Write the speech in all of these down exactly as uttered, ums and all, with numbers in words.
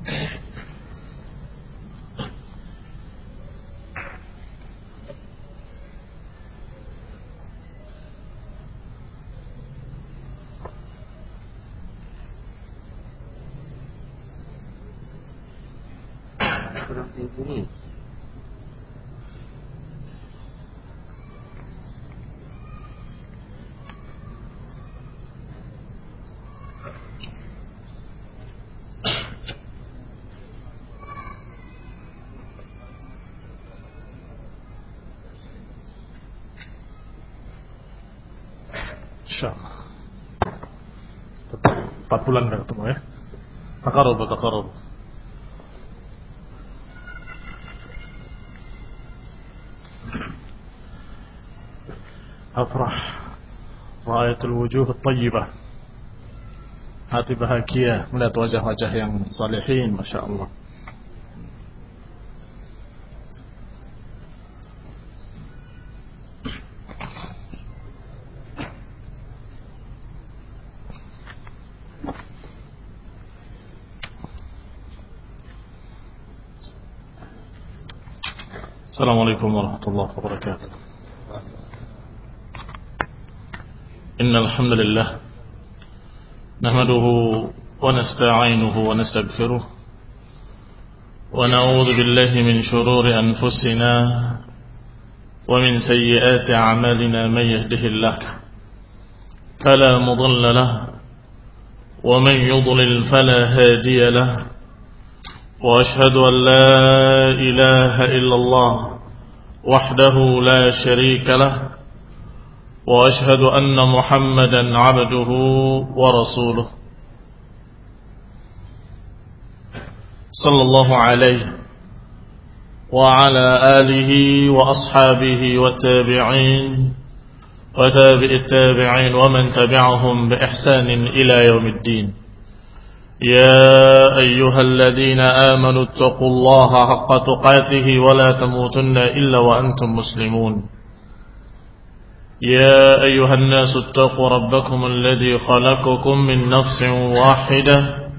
Insyaallah. Empat bulan nggak ketemu ya. Takarub, takarub. Afrah ra'ayatul wujuh at-tayyibah. Hati bahagia melihat wajah-wajah yang salihin, Masya Allah. Assalamualaikum warahmatullahi wabarakatuh. Innal hamdalillah nahmaduhu wa nasta'inuhu wa nastaghfiruh wa na'udzu billahi min shururi anfusina wa min sayyiati a'malina man yahdihillahu fala mudilla lahu wa man yudlil fala hadiya lahu. وأشهد أن لا إله إلا الله وحده لا شريك له وأشهد أن محمدا عبده ورسوله صلى الله عليه وعلى آله وأصحابه والتابعين وتابع التابعين ومن تبعهم بإحسان إلى يوم الدين. يا أيها الذين آمنوا اتقوا الله حق تقاته ولا تموتن إلا وأنتم مسلمون. يا أيها الناس اتقوا ربكم الذي خلقكم من نفس واحدة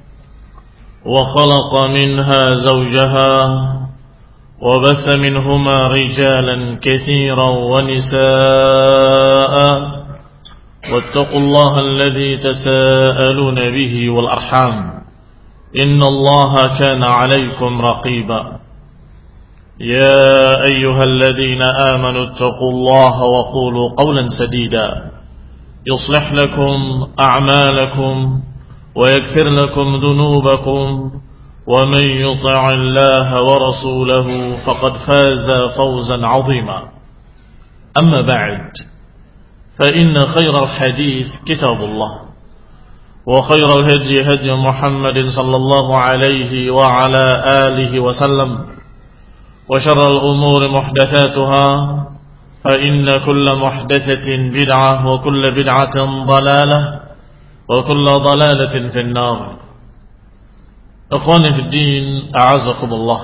وخلق منها زوجها وبث منهما رجالا كثيرا ونساء واتقوا الله الذي تساءلون به والأرحام إن الله كان عليكم رقيبا. يا أيها الذين آمنوا اتقوا الله وقولوا قولا سديدا يصلح لكم أعمالكم ويغفر لكم ذنوبكم ومن يطع الله ورسوله فقد فاز فوزا عظيما. أما بعد فإن خير الحديث كتاب الله وخير الهدي هدي محمد صلى الله عليه وعلى آله وسلم وشر الأمور محدثاتها فإن كل محدثة بدعة وكل بدعة ضلالة وكل ضلالة في النار. أخواني في الدين أعزكم الله.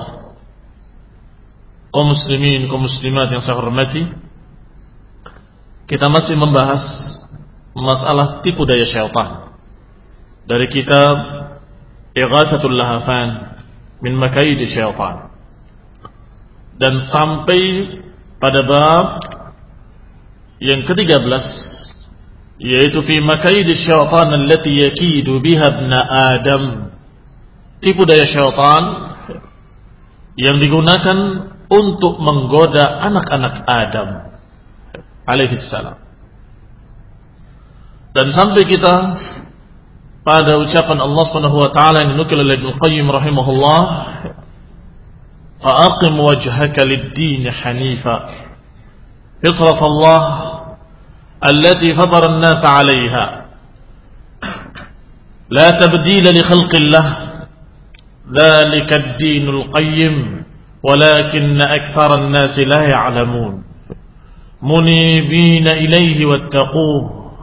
Kaum muslimin, kaum muslimat yang saya hormati, kita masih membahas masalah tipu daya syaitan dari kitab Ighatsatul Lahafan min Makaidi Syaitan, dan sampai pada bab yang ketiga belas, yaitu fi Makaidi Syaitan allati yakidu biha ibn Adam, tipu daya syaitan yang digunakan untuk menggoda anak-anak Adam alaihissalam. Dan sampai kita pada ucapan Allah Subhanahu wa taala yang dinukil oleh Ibnu Qayyim rahimahullah, fa'aqim wajhaka lid-din hanifa fitratallah allati fatara an-nas 'alayha la tabdila li khalqillah dhalika ad-dinul qayyim walakinna akthara an-nas la ya'lamun munibina ilaihi wattaquh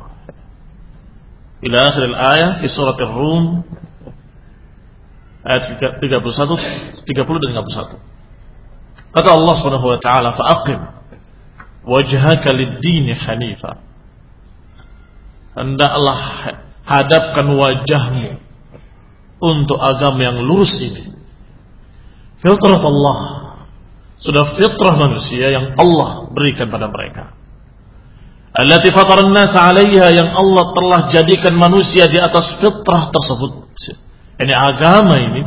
ila akhir al-ayah fi surat Ar-Rum ayat tiga puluh satu, tiga puluh dan tiga puluh satu. Kata Allah Subhanahu wa taala, fa'aqim wajhaka lid-din hanifa, hendaklah hadapkan wajahmu untuk agama yang lurus ini. Fitrah Allah, sudah fitrah manusia yang Allah berikan pada mereka. Allati fatara an-nas 'alaiha, yang Allah telah jadikan manusia di atas fitrah tersebut. Ini agama ini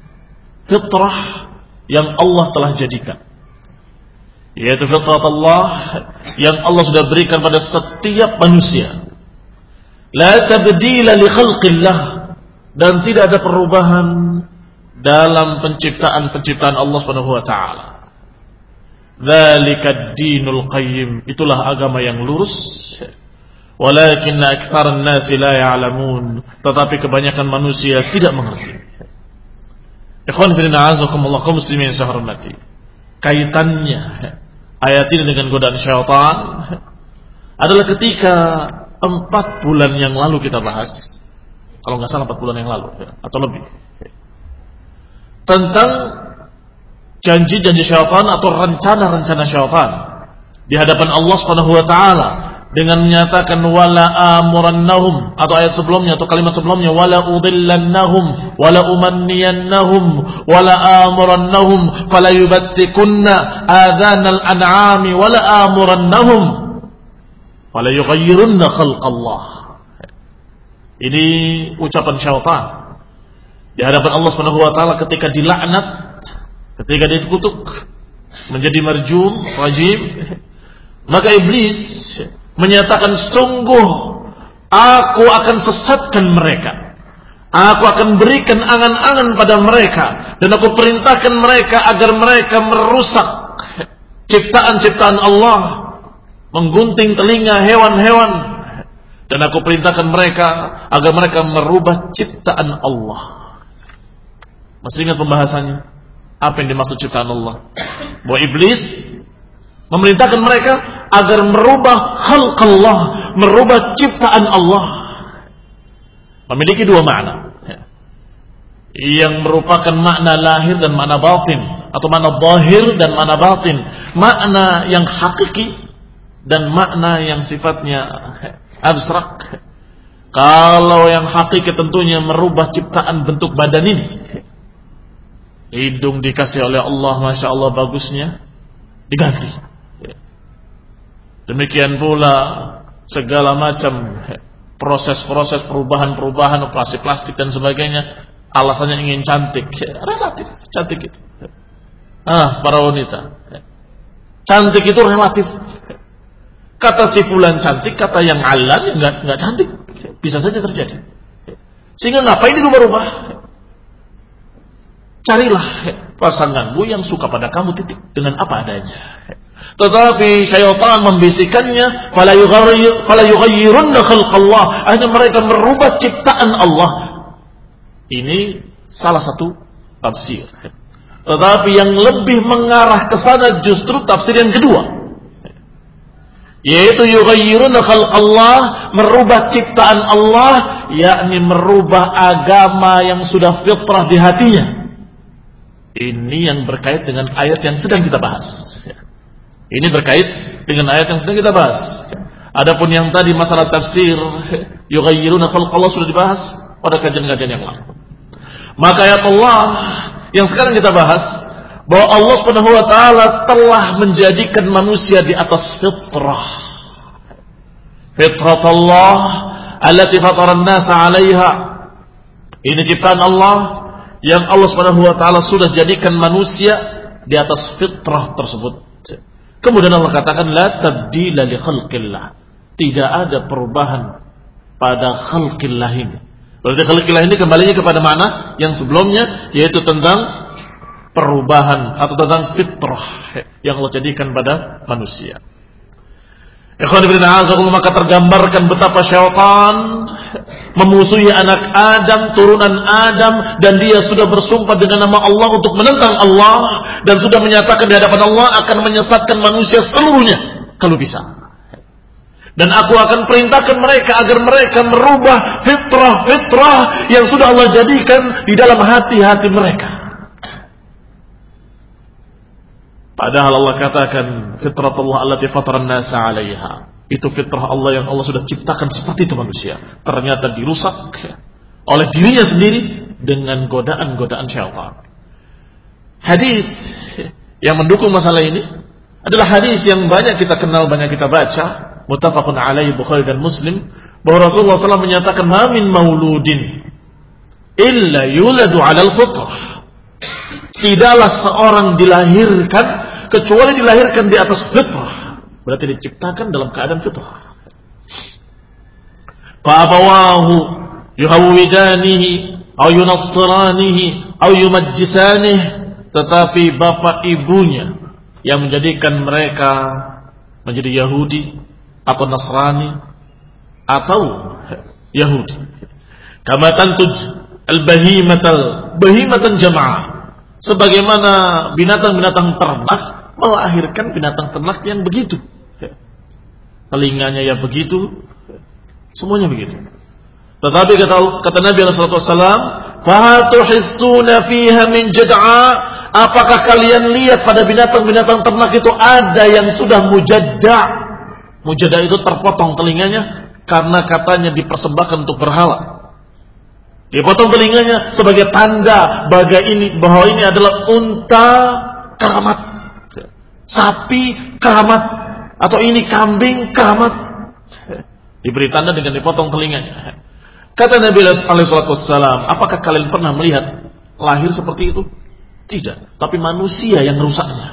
fitrah yang Allah telah jadikan, yaitu fitrah Allah yang Allah sudah berikan pada setiap manusia. La tabdila li khalqillah, dan tidak ada perubahan dalam penciptaan-penciptaan Allah Subhanahu wa taala. Dzalika ad-dinul qayyim, itulah agama yang lurus. Walakin aktsaran nasi la ya'lamun, tetapi kebanyakan manusia tidak mengerti. Ikhwan fillah azakumullah kaum muslimin sahormati. Kaitannya ayat ini dengan godaan syaitan adalah ketika empat bulan yang lalu kita bahas, kalau nggak salah empat bulan yang lalu atau lebih, tentang janji-janji syaitan atau rencana-rencana syaitan di hadapan Allah Subhanahu wa taala dengan menyatakan wala amurannahum, atau ayat sebelumnya atau kalimat sebelumnya wala udillannahum wala umanniyannahum wala amurannahum fala yubattikunna adhanal an'ami wala amurannahum fala yughayyirunna khalqallah. Ini ucapan syaitan di hadapan Allah Subhanahu wa taala ketika dilaknat, ketika dikutuk menjadi marjum, rajim, maka iblis menyatakan, sungguh aku akan sesatkan mereka, aku akan berikan angan-angan pada mereka, dan aku perintahkan mereka agar mereka merusak ciptaan-ciptaan Allah, menggunting telinga hewan-hewan, dan aku perintahkan mereka agar mereka merubah ciptaan Allah. Masih ingat pembahasannya? Apa yang dimaksud ciptaan Allah? Bahwa iblis memerintahkan mereka agar merubah khalq Allah, merubah ciptaan Allah. Memiliki dua makna, yang merupakan makna lahir dan makna batin, atau makna zahir dan makna batin. Makna yang hakiki dan makna yang sifatnya abstrak. Kalau yang hakiki tentunya merubah ciptaan bentuk badan ini. Hidung dikasih oleh Allah, masya Allah bagusnya, diganti. Demikian pula segala macam proses-proses perubahan-perubahan, operasi plastik dan sebagainya, alasannya ingin cantik. Relatif cantik itu. Ah, para wanita, cantik itu relatif. Kata si fulan cantik, kata yang alan enggak enggak cantik, bisa saja terjadi. Sehingga ngapain dirubah-rubah? Carilah pasanganmu yang suka pada kamu, titik, dengan apa adanya. Tetapi syaitan membisikkannya, fala yughayyir fala yughayyirunna khalqallah, akhirnya mereka merubah ciptaan Allah. Ini salah satu tafsir. Tetapi yang lebih mengarah ke sana justru tafsir yang kedua, yaitu yughayyirunna khalqallah, merubah ciptaan Allah, yakni merubah agama yang sudah fitrah di hatinya. Ini yang berkait dengan ayat yang sedang kita bahas. Ini berkait dengan ayat yang sedang kita bahas. Adapun yang tadi masalah tafsir yughayyiruna khalqallah sudah dibahas pada kajian-kajian yang lalu. Maka ayat Allah yang sekarang kita bahas, bahwa Allah Subhanahu wa taala telah menjadikan manusia di atas fitrah. Fitrat Allah allati fatara an-nas 'alaiha. Ini ciptaan Allah yang Allah Subhanahu wa taala sudah jadikan manusia di atas fitrah tersebut. Kemudian Allah katakan la tabdila li khalqillah. Tidak ada perubahan pada khalqillah ini. Berarti khalqillah ini kembalinya kepada makna yang sebelumnya, yaitu tentang perubahan atau tentang fitrah yang Allah jadikan pada manusia. Ikhwan fillah a'azakumullah, maka tergambarkan betapa syaitan memusuhi anak Adam, turunan Adam, dan dia sudah bersumpah dengan nama Allah untuk menentang Allah, dan sudah menyatakan di hadapan Allah akan menyesatkan manusia seluruhnya kalau bisa. Dan aku akan perintahkan mereka agar mereka merubah fitrah-fitrah yang sudah Allah jadikan di dalam hati-hati mereka. Padahal Allah katakan fitratullah allati fatara an-nas 'alaiha. Itu fitrah Allah yang Allah sudah ciptakan seperti itu manusia. Ternyata dirusak oleh dirinya sendiri dengan godaan-godaan syaitan. Hadis yang mendukung masalah ini adalah hadis yang banyak kita kenal, banyak kita baca, muttafaqun alaihi Bukhari dan Muslim, bahwa Rasulullah shallallahu alaihi wasallam menyatakan, "Ma min mauludin illa yuladu 'alal fitrah." Tidaklah seorang dilahirkan kecuali dilahirkan di atas fitrah. Berarti diciptakan dalam keadaan fitrah. Fa abawahu yuhawwidanihi aw yunassiranihi aw yumajjisanihi, tetapi bapak ibunya yang menjadikan mereka menjadi Yahudi atau Nasrani atau Yahudi. Kama tantuj al-bahimatal bahimatan jama'ah, sebagaimana binatang-binatang ternak melahirkan binatang ternak yang begitu, telinganya ya begitu, semuanya begitu. Tetapi kata, kata Nabi shallallahu alaihi wasallam, "Fahatuhissuna fiha min jad'a." Apakah kalian lihat pada binatang-binatang ternak itu ada yang sudah mujadda? Mujadda itu terpotong telinganya karena katanya dipersembahkan untuk berhala. Dipotong telinganya sebagai tanda baga ini, bahwa ini adalah unta keramat, sapi keramat, atau ini kambing keramat. Diberi tanda dengan dipotong telinganya. Kata Nabi alaihi wasallam, apakah kalian pernah melihat lahir seperti itu? Tidak, tapi manusia yang rusaknya.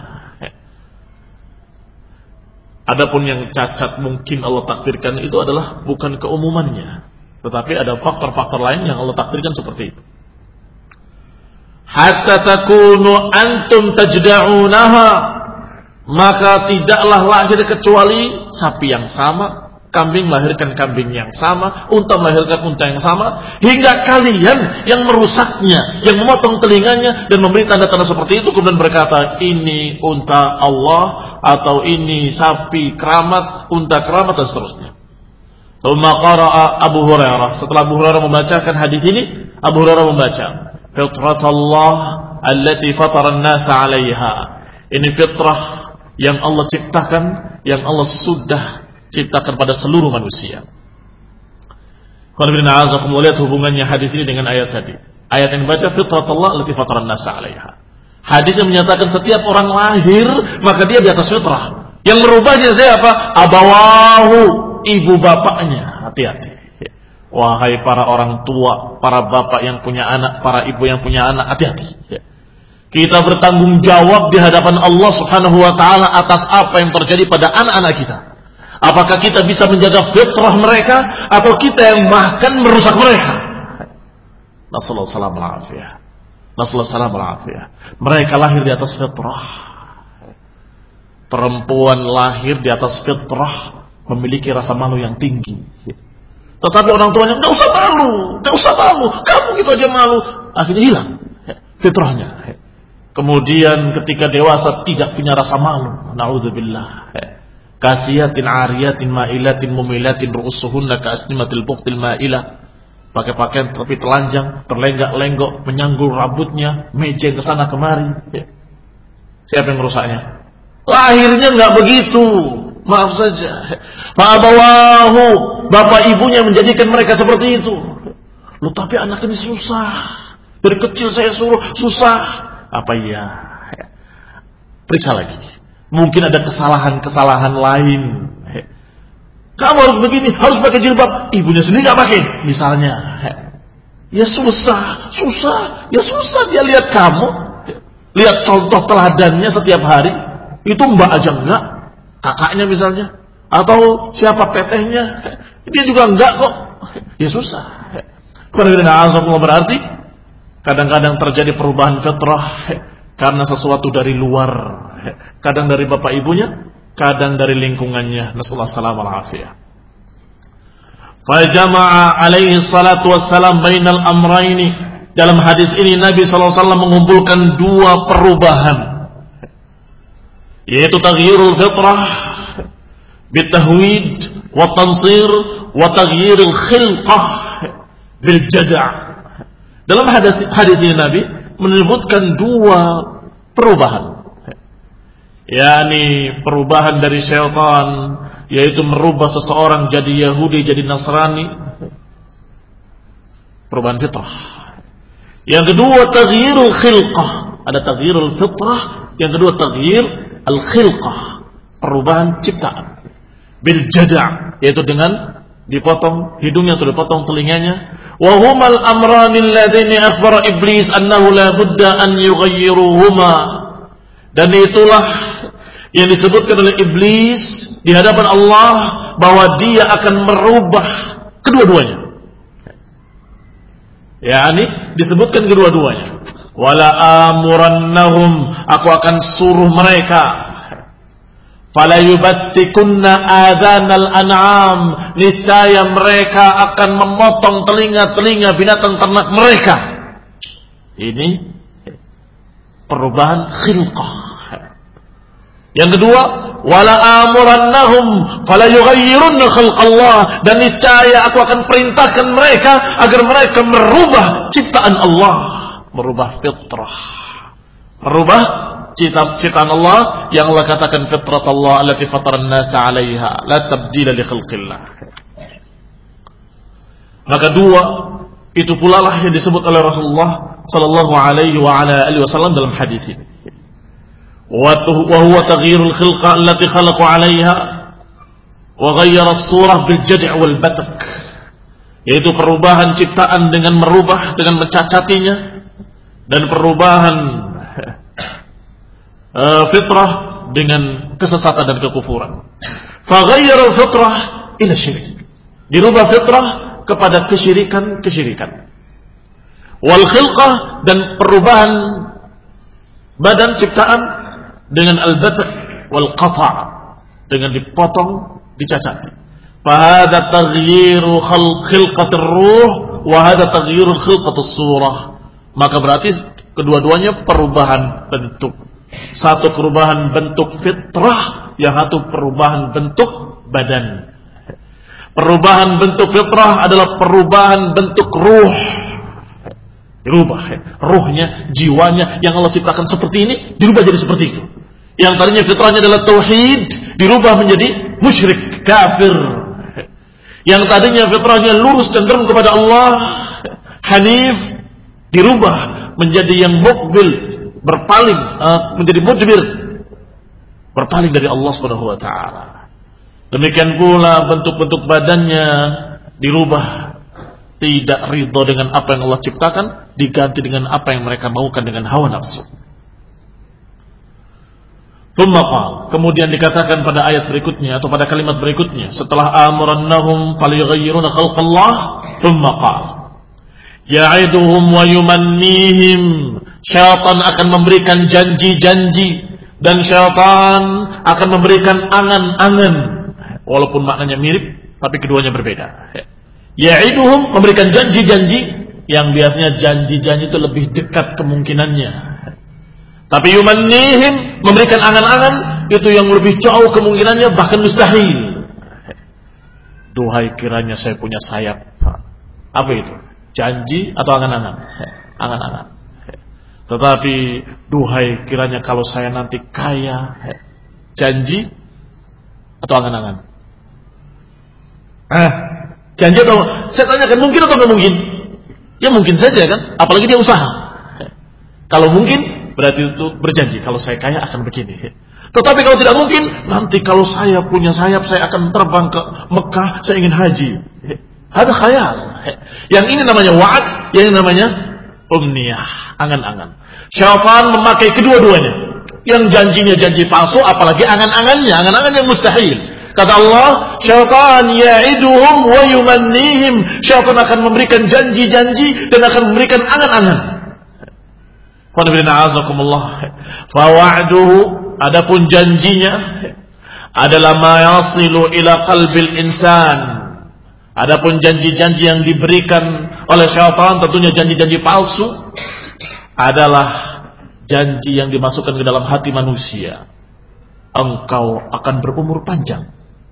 Adapun yang cacat mungkin Allah takdirkan itu adalah bukan keumumannya, tetapi ada faktor-faktor lain yang Allah takdirkan seperti itu. Hatta takunu antum tajda'unaha, maka tidaklah lahir kecuali sapi yang sama, kambing melahirkan kambing yang sama, unta melahirkan unta yang sama, hingga kalian yang merusaknya, yang memotong telinganya dan memberi tanda-tanda seperti itu, kemudian berkata ini unta Allah, atau ini sapi keramat, unta keramat, dan seterusnya. Tsumma qara'a Abu Hurairah. Setelah Abu Hurairah membacakan hadis ini, Abu Hurairah membaca, "Fitratallah allati fatara an-nasa 'alaiha." Ini fitrah yang Allah ciptakan, yang Allah sudah ciptakan pada seluruh manusia. Kalau benar azakum, lihat hubungannya hadis ini dengan ayat tadi. Ayat yang baca fitratullah allati fataran nasa 'alaiha. Hadis yang menyatakan setiap orang lahir maka dia di atas fitrah. Yang merubahnya siapa? Abawahu, ibu bapaknya. Hati-hati. Wahai para orang tua, para bapak yang punya anak, para ibu yang punya anak, hati-hati. Kita bertanggung jawab di hadapan Allah Subhanahu wa taala atas apa yang terjadi pada anak-anak kita. Apakah kita bisa menjaga fitrah mereka atau kita yang bahkan merusak mereka? Nasallahu salam al-afiyah. Nasallahu salam al-afiyah. Mereka lahir di atas fitrah. Perempuan lahir di atas fitrah memiliki rasa malu yang tinggi. Tetapi orang tuanya, enggak usah malu, enggak usah malu, kamu gitu aja malu. Akhirnya hilang fitrahnya. Kemudian ketika dewasa tidak punya rasa malu. Na'udzubillah. Kasiyatin ariyatin ma'ilatin mumilatin ru'usuhunna ka'asnimatil buqtil ma'ilah. Pakai pakaian tapi telanjang, terlenggak-lenggok, menyanggul rambutnya, mejeng ke sana kemari. Siapa yang merusaknya? Lahirnya enggak begitu. Maaf saja. Fa'abawahu, bapak ibunya menjadikan mereka seperti itu. Loh, tapi anak ini susah. Dari kecil saya suruh susah. Apa iya? Periksa lagi. Mungkin ada kesalahan-kesalahan lain. Kamu harus begini, harus pakai jilbab. Ibunya sendiri nggak pakai, misalnya. Ya susah, susah, ya susah dia lihat kamu. Lihat contoh teladannya setiap hari. Itu mbak aja enggak, kakaknya misalnya, atau siapa tetehnya, dia juga enggak kok. Ya susah. Berarti kadang-kadang terjadi perubahan fitrah karena sesuatu dari luar. Kadang dari bapak ibunya, kadang dari lingkungannya. Nasallahu salam al-afiyah. Fajama'a alaihi salatu wassalam bainal amraini. Dalam hadis ini Nabi sallallahu alaihi wasallam mengumpulkan dua perubahan, yaitu taghyirul fitrah bitahwid wa tansir wa taghyirul khilqah bil jada'. Dalam hadis hadis ini Nabi menyebutkan dua perubahan, yakni perubahan dari syaitan, yaitu merubah seseorang jadi Yahudi, jadi Nasrani, perubahan fitrah. Yang kedua taghyirul khilqah, ada taghyirul fitrah, yang kedua taghyir al-khilqah, perubahan ciptaan. Bil jada', yaitu dengan dipotong hidungnya atau dipotong telinganya. Wa humal amranil ladzini akhbara iblis annahu la budda an yughayyiruhuma. Dan itulah yang disebutkan oleh iblis di hadapan Allah bahwa dia akan merubah kedua-duanya. yakni disebutkan kedua-duanya. Wala amurannahum, aku akan suruh mereka. Fala yubattikunna adhanal an'am, niscaya mereka akan memotong telinga-telinga binatang ternak mereka. Ini perubahan khilqah. Yang kedua, wala amurannahum fala yughayyirunna khalqallah, dan niscaya aku akan perintahkan mereka agar mereka merubah ciptaan Allah, merubah fitrah, merubah ciptaan Allah yang Allah katakan fitrat Allah allati fataran nasa 'alaiha la tabdila li khalqillah. Maka dua itu pula lah yang disebut oleh Rasulullah sallallahu alaihi wa ala alihi wasallam dalam hadis ini. Wa huwa taghyirul khilqa allati khalaqu 'alaiha wa ghayyara as-surah bil jad' wal batak, yaitu perubahan ciptaan dengan merubah, dengan mencacatinya, dan perubahan uh, fitrah dengan kesesatan dan kekufuran. Fa ghayyara al-fitrah ila syirik, dirubah fitrah kepada kesyirikan-kesyirikan. Wal khilqah, dan perubahan badan ciptaan dengan al-batak wal qata', dengan dipotong, dicacati. Fa hadza taghyiru khilqatir ruh wa hadza taghyiru khilqatus surah. Maka berarti kedua-duanya perubahan bentuk. Satu perubahan bentuk fitrah, yang satu perubahan bentuk badan. Perubahan bentuk fitrah adalah perubahan bentuk ruh. Dirubah ruhnya, jiwanya yang Allah ciptakan seperti ini, dirubah jadi seperti itu. Yang tadinya fitrahnya adalah tauhid, dirubah menjadi musyrik, kafir. Yang tadinya fitrahnya lurus cenderung kepada Allah, hanif, dirubah menjadi yang muqbil, berpaling, uh, menjadi mudbir, berpaling dari Allah Subhanahu wa taala. Demikian pula bentuk-bentuk badannya dirubah, tidak ridho dengan apa yang Allah ciptakan, diganti dengan apa yang mereka maukan dengan hawa nafsu. Kemudian dikatakan pada ayat berikutnya atau pada kalimat berikutnya, setelah amrannahum falyughayyiruna khalqallah, thumma qala ya'iduhum wa yumannihim, syaitan akan memberikan janji-janji dan syaitan akan memberikan angan-angan, walaupun maknanya mirip tapi keduanya berbeda. Ya'iduhum, memberikan janji-janji yang biasanya janji-janji itu lebih dekat kemungkinannya. Tapi yumannihim, memberikan angan-angan, itu yang lebih jauh kemungkinannya, bahkan mustahil. Duhai kiranya saya punya sayap. Apa itu? Janji atau angan-angan? Angan-angan. Tetapi duhai kiranya kalau saya nanti kaya. Janji atau angan-angan? Ah, janji atau, saya tanyakan mungkin atau nggak mungkin? Ya mungkin saja kan, apalagi dia usaha. Kalau mungkin berarti itu berjanji, kalau saya kaya akan begini. Tetapi kalau tidak mungkin, nanti kalau saya punya sayap saya akan terbang ke Mekah, saya ingin haji. Ada khayal. Yang ini namanya wa'ad, yang ini namanya umniyah, angan-angan. Syaitan memakai kedua-duanya. Yang janjinya janji palsu, apalagi angan-angannya, angan-angan yang mustahil. Kata Allah, syaitan ya'iduhum wa yumannihim, syaitan akan memberikan janji-janji dan akan memberikan angan-angan. Fawa'duhu, adapun janjinya adalah ma yasilu ila qalbil insan. Adapun janji-janji yang diberikan oleh syaitan, tentunya janji-janji palsu, adalah janji yang dimasukkan ke dalam hati manusia. Engkau akan berumur panjang,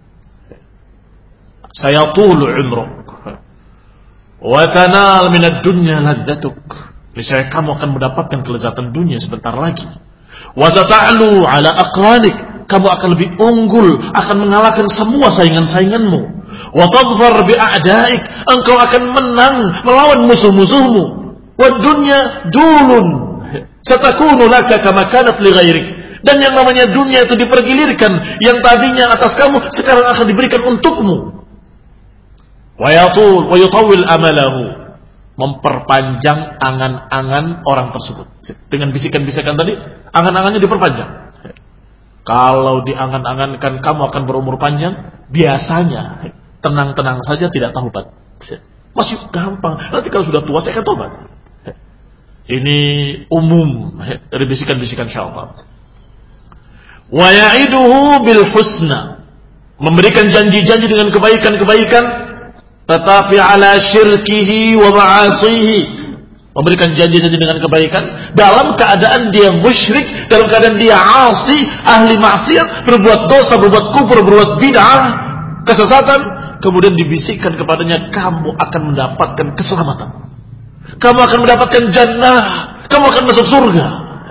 sayatulu umruk wa tanal minad dunya ladzatuk, niscaya kamu akan mendapatkan kelezatan dunia sebentar lagi. Wa sata'lu ala aqranik, kamu akan lebih unggul, akan mengalahkan semua saingan-sainganmu. Wa tadhfar bi a'daik, engkau akan menang melawan musuh-musuhmu. Wad dunya dulun satakunu laka kama kanat li ghairik. Dan yang namanya dunia itu dipergilirkan, yang tadinya atas kamu sekarang akan diberikan untukmu. Wa yatul wa yutawil amalahu, memperpanjang angan-angan orang tersebut. Dengan bisikan-bisikan tadi, angan-angannya diperpanjang. Kalau diangan-angankan kamu akan berumur panjang, biasanya tenang-tenang saja tidak taubat. Masih gampang. Nanti kalau sudah tua saya akan taubat. Ini umum dari bisikan-bisikan syaitan. Wa ya'iduhu bil husna, memberikan janji-janji dengan kebaikan-kebaikan, tetapi ala syirkihi wa ma'asihi, memberikan janji-janji dengan kebaikan dalam keadaan dia musyrik, dalam keadaan dia asi, ahli maksiat, berbuat dosa, berbuat kufur, berbuat bid'ah, kesesatan, kemudian dibisikkan kepadanya, kamu akan mendapatkan keselamatan, kamu akan mendapatkan jannah, kamu akan masuk surga.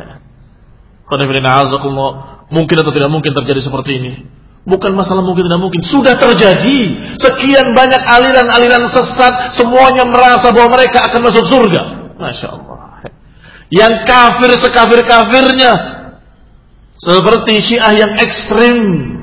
Mungkin atau tidak mungkin terjadi seperti ini? Bukan masalah mungkin tidak mungkin, sudah terjadi. Sekian banyak aliran-aliran sesat, semuanya merasa bahwa mereka akan masuk surga. Masya Allah. Yang kafir sekafir-kafirnya, seperti Syiah yang ekstrim,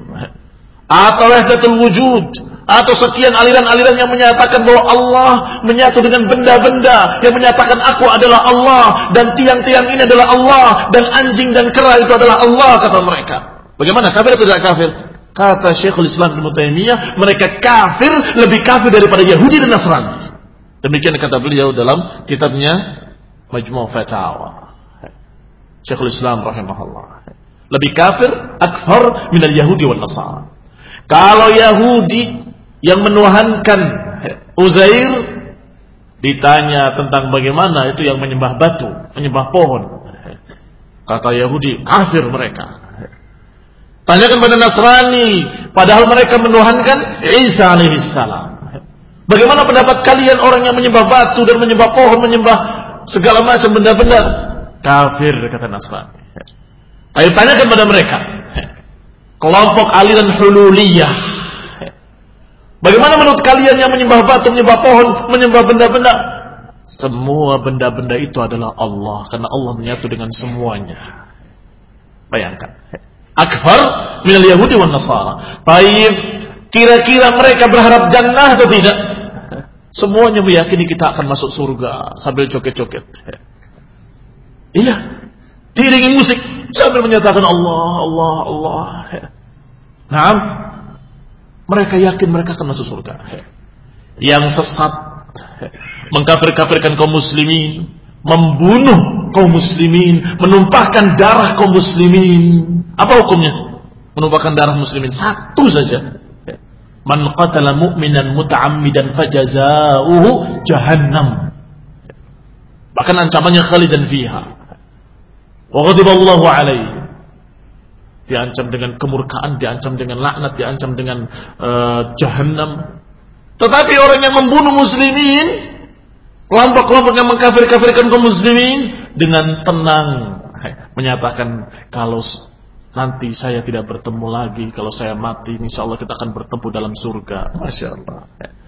atau Wahdatul Wujud, atau sekian aliran-aliran yang menyatakan bahwa Allah menyatu dengan benda-benda, yang menyatakan aku adalah Allah, dan tiang-tiang ini adalah Allah, dan anjing dan kera itu adalah Allah, kata mereka. Bagaimana, kafir atau tidak kafir? Kata Syekhul Islam Ibnu Taimiyah, mereka kafir, lebih kafir daripada Yahudi dan Nasrani. Demikian kata beliau dalam kitabnya Majmu' Fatawa. Syekhul Islam rahimahullah. Lebih kafir akthar minal Yahudi wal Nasara. Kalau Yahudi yang menuhankan Uzair, ditanya tentang bagaimana itu yang menyembah batu, menyembah pohon, kata Yahudi, kafir mereka. Tanyakan pada Nasrani, padahal mereka menuhankan Isa alaihissalam, bagaimana pendapat kalian orang yang menyembah batu dan menyembah pohon, menyembah segala macam benda-benda? Kafir, kata Nasrani. Ayo tanyakan pada mereka, kelompok aliran hululiyah, bagaimana menurut kalian yang menyembah batu, menyembah pohon, menyembah benda-benda? Semua benda-benda itu adalah Allah, karena Allah menyatu dengan semuanya. Bayangkan, akfar minal Yahudi wan Nasara. Baik, kira-kira mereka berharap jannah atau tidak? Semuanya meyakini kita akan masuk surga sambil joget-joget. Iya, diiringi musik sambil menyatakan Allah, Allah, Allah. Nah, mereka yakin mereka akan masuk surga. Yang sesat, mengkafir-kafirkan kaum muslimin, membunuh kaum muslimin, menumpahkan darah kaum muslimin. Apa hukumnya? Menumpahkan darah muslimin satu saja. Man qatala mu'minan muta'ammidan fajazauhu jahannam. Bahkan ancamannya khalidan fiha. Wa ghadiballahu alaihi. Diancam dengan kemurkaan, diancam dengan laknat, diancam dengan uh, jahannam. Tetapi orang yang membunuh muslimin, kelompok-kelompok yang mengkafir-kafirkan kaum muslimin, dengan tenang menyatakan, kalau nanti saya tidak bertemu lagi, kalau saya mati insyaallah kita akan bertemu dalam surga. Masya Allah.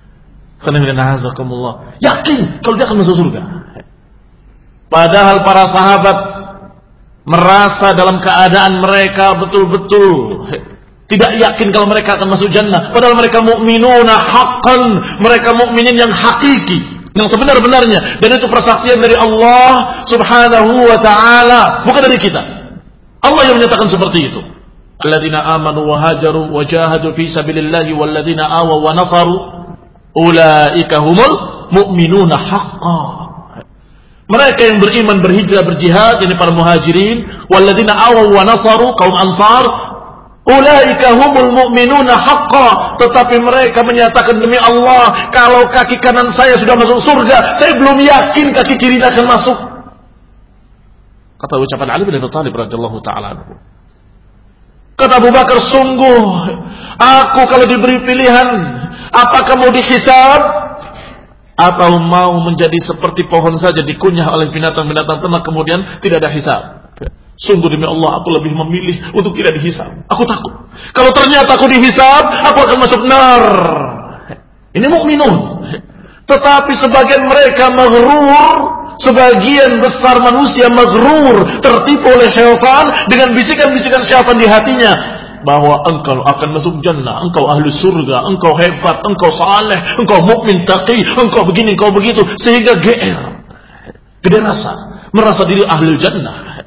Yakin kalau dia akan masuk surga. Padahal para sahabat merasa dalam keadaan mereka betul-betul tidak yakin kalau mereka akan masuk jannah. Padahal mereka mukminuna haqqan, mereka mukminin yang hakiki, yang sebenar-benarnya. Dan itu persaksian dari Allah subhanahu wa ta'ala, bukan dari kita. Allah yang menyatakan seperti itu. Alladzina amanu wa hajaru wa jahadu fi sabilillahi walladzina awaw wa nasaru ulaika humul mu'minuna haqqan. Mereka yang beriman, berhijrah, berjihad, yakni para muhajirin, walladzina awaw wa nasaru, kaum Ansar, ulaika humul mu'minuna haqqan. Tetapi mereka menyatakan, demi Allah, kalau kaki kanan saya sudah masuk surga, saya belum yakin kaki kiri akan masuk. Kata ucapan Ali bin Abi Thalib radhiyallahu ta'ala anhu. Kata Abu Bakar, sungguh aku kalau diberi pilihan, apakah mau dihisab atau mau menjadi seperti pohon saja dikunyah oleh binatang-binatang ternak kemudian tidak ada hisab. Sungguh demi Allah aku lebih memilih untuk tidak dihisab. Aku takut kalau ternyata aku dihisab, aku akan masuk nar. Ini mukminun. Tetapi sebagian mereka maghrur, sebagian besar manusia maghrur, tertipu oleh syaitan dengan bisikan-bisikan syaitan di hatinya bahwa engkau akan masuk jannah, engkau ahli surga, engkau hebat, engkau saleh, engkau mukmin taqi, engkau begini, engkau begitu, sehingga G R, gede rasa, merasa diri ahli jannah.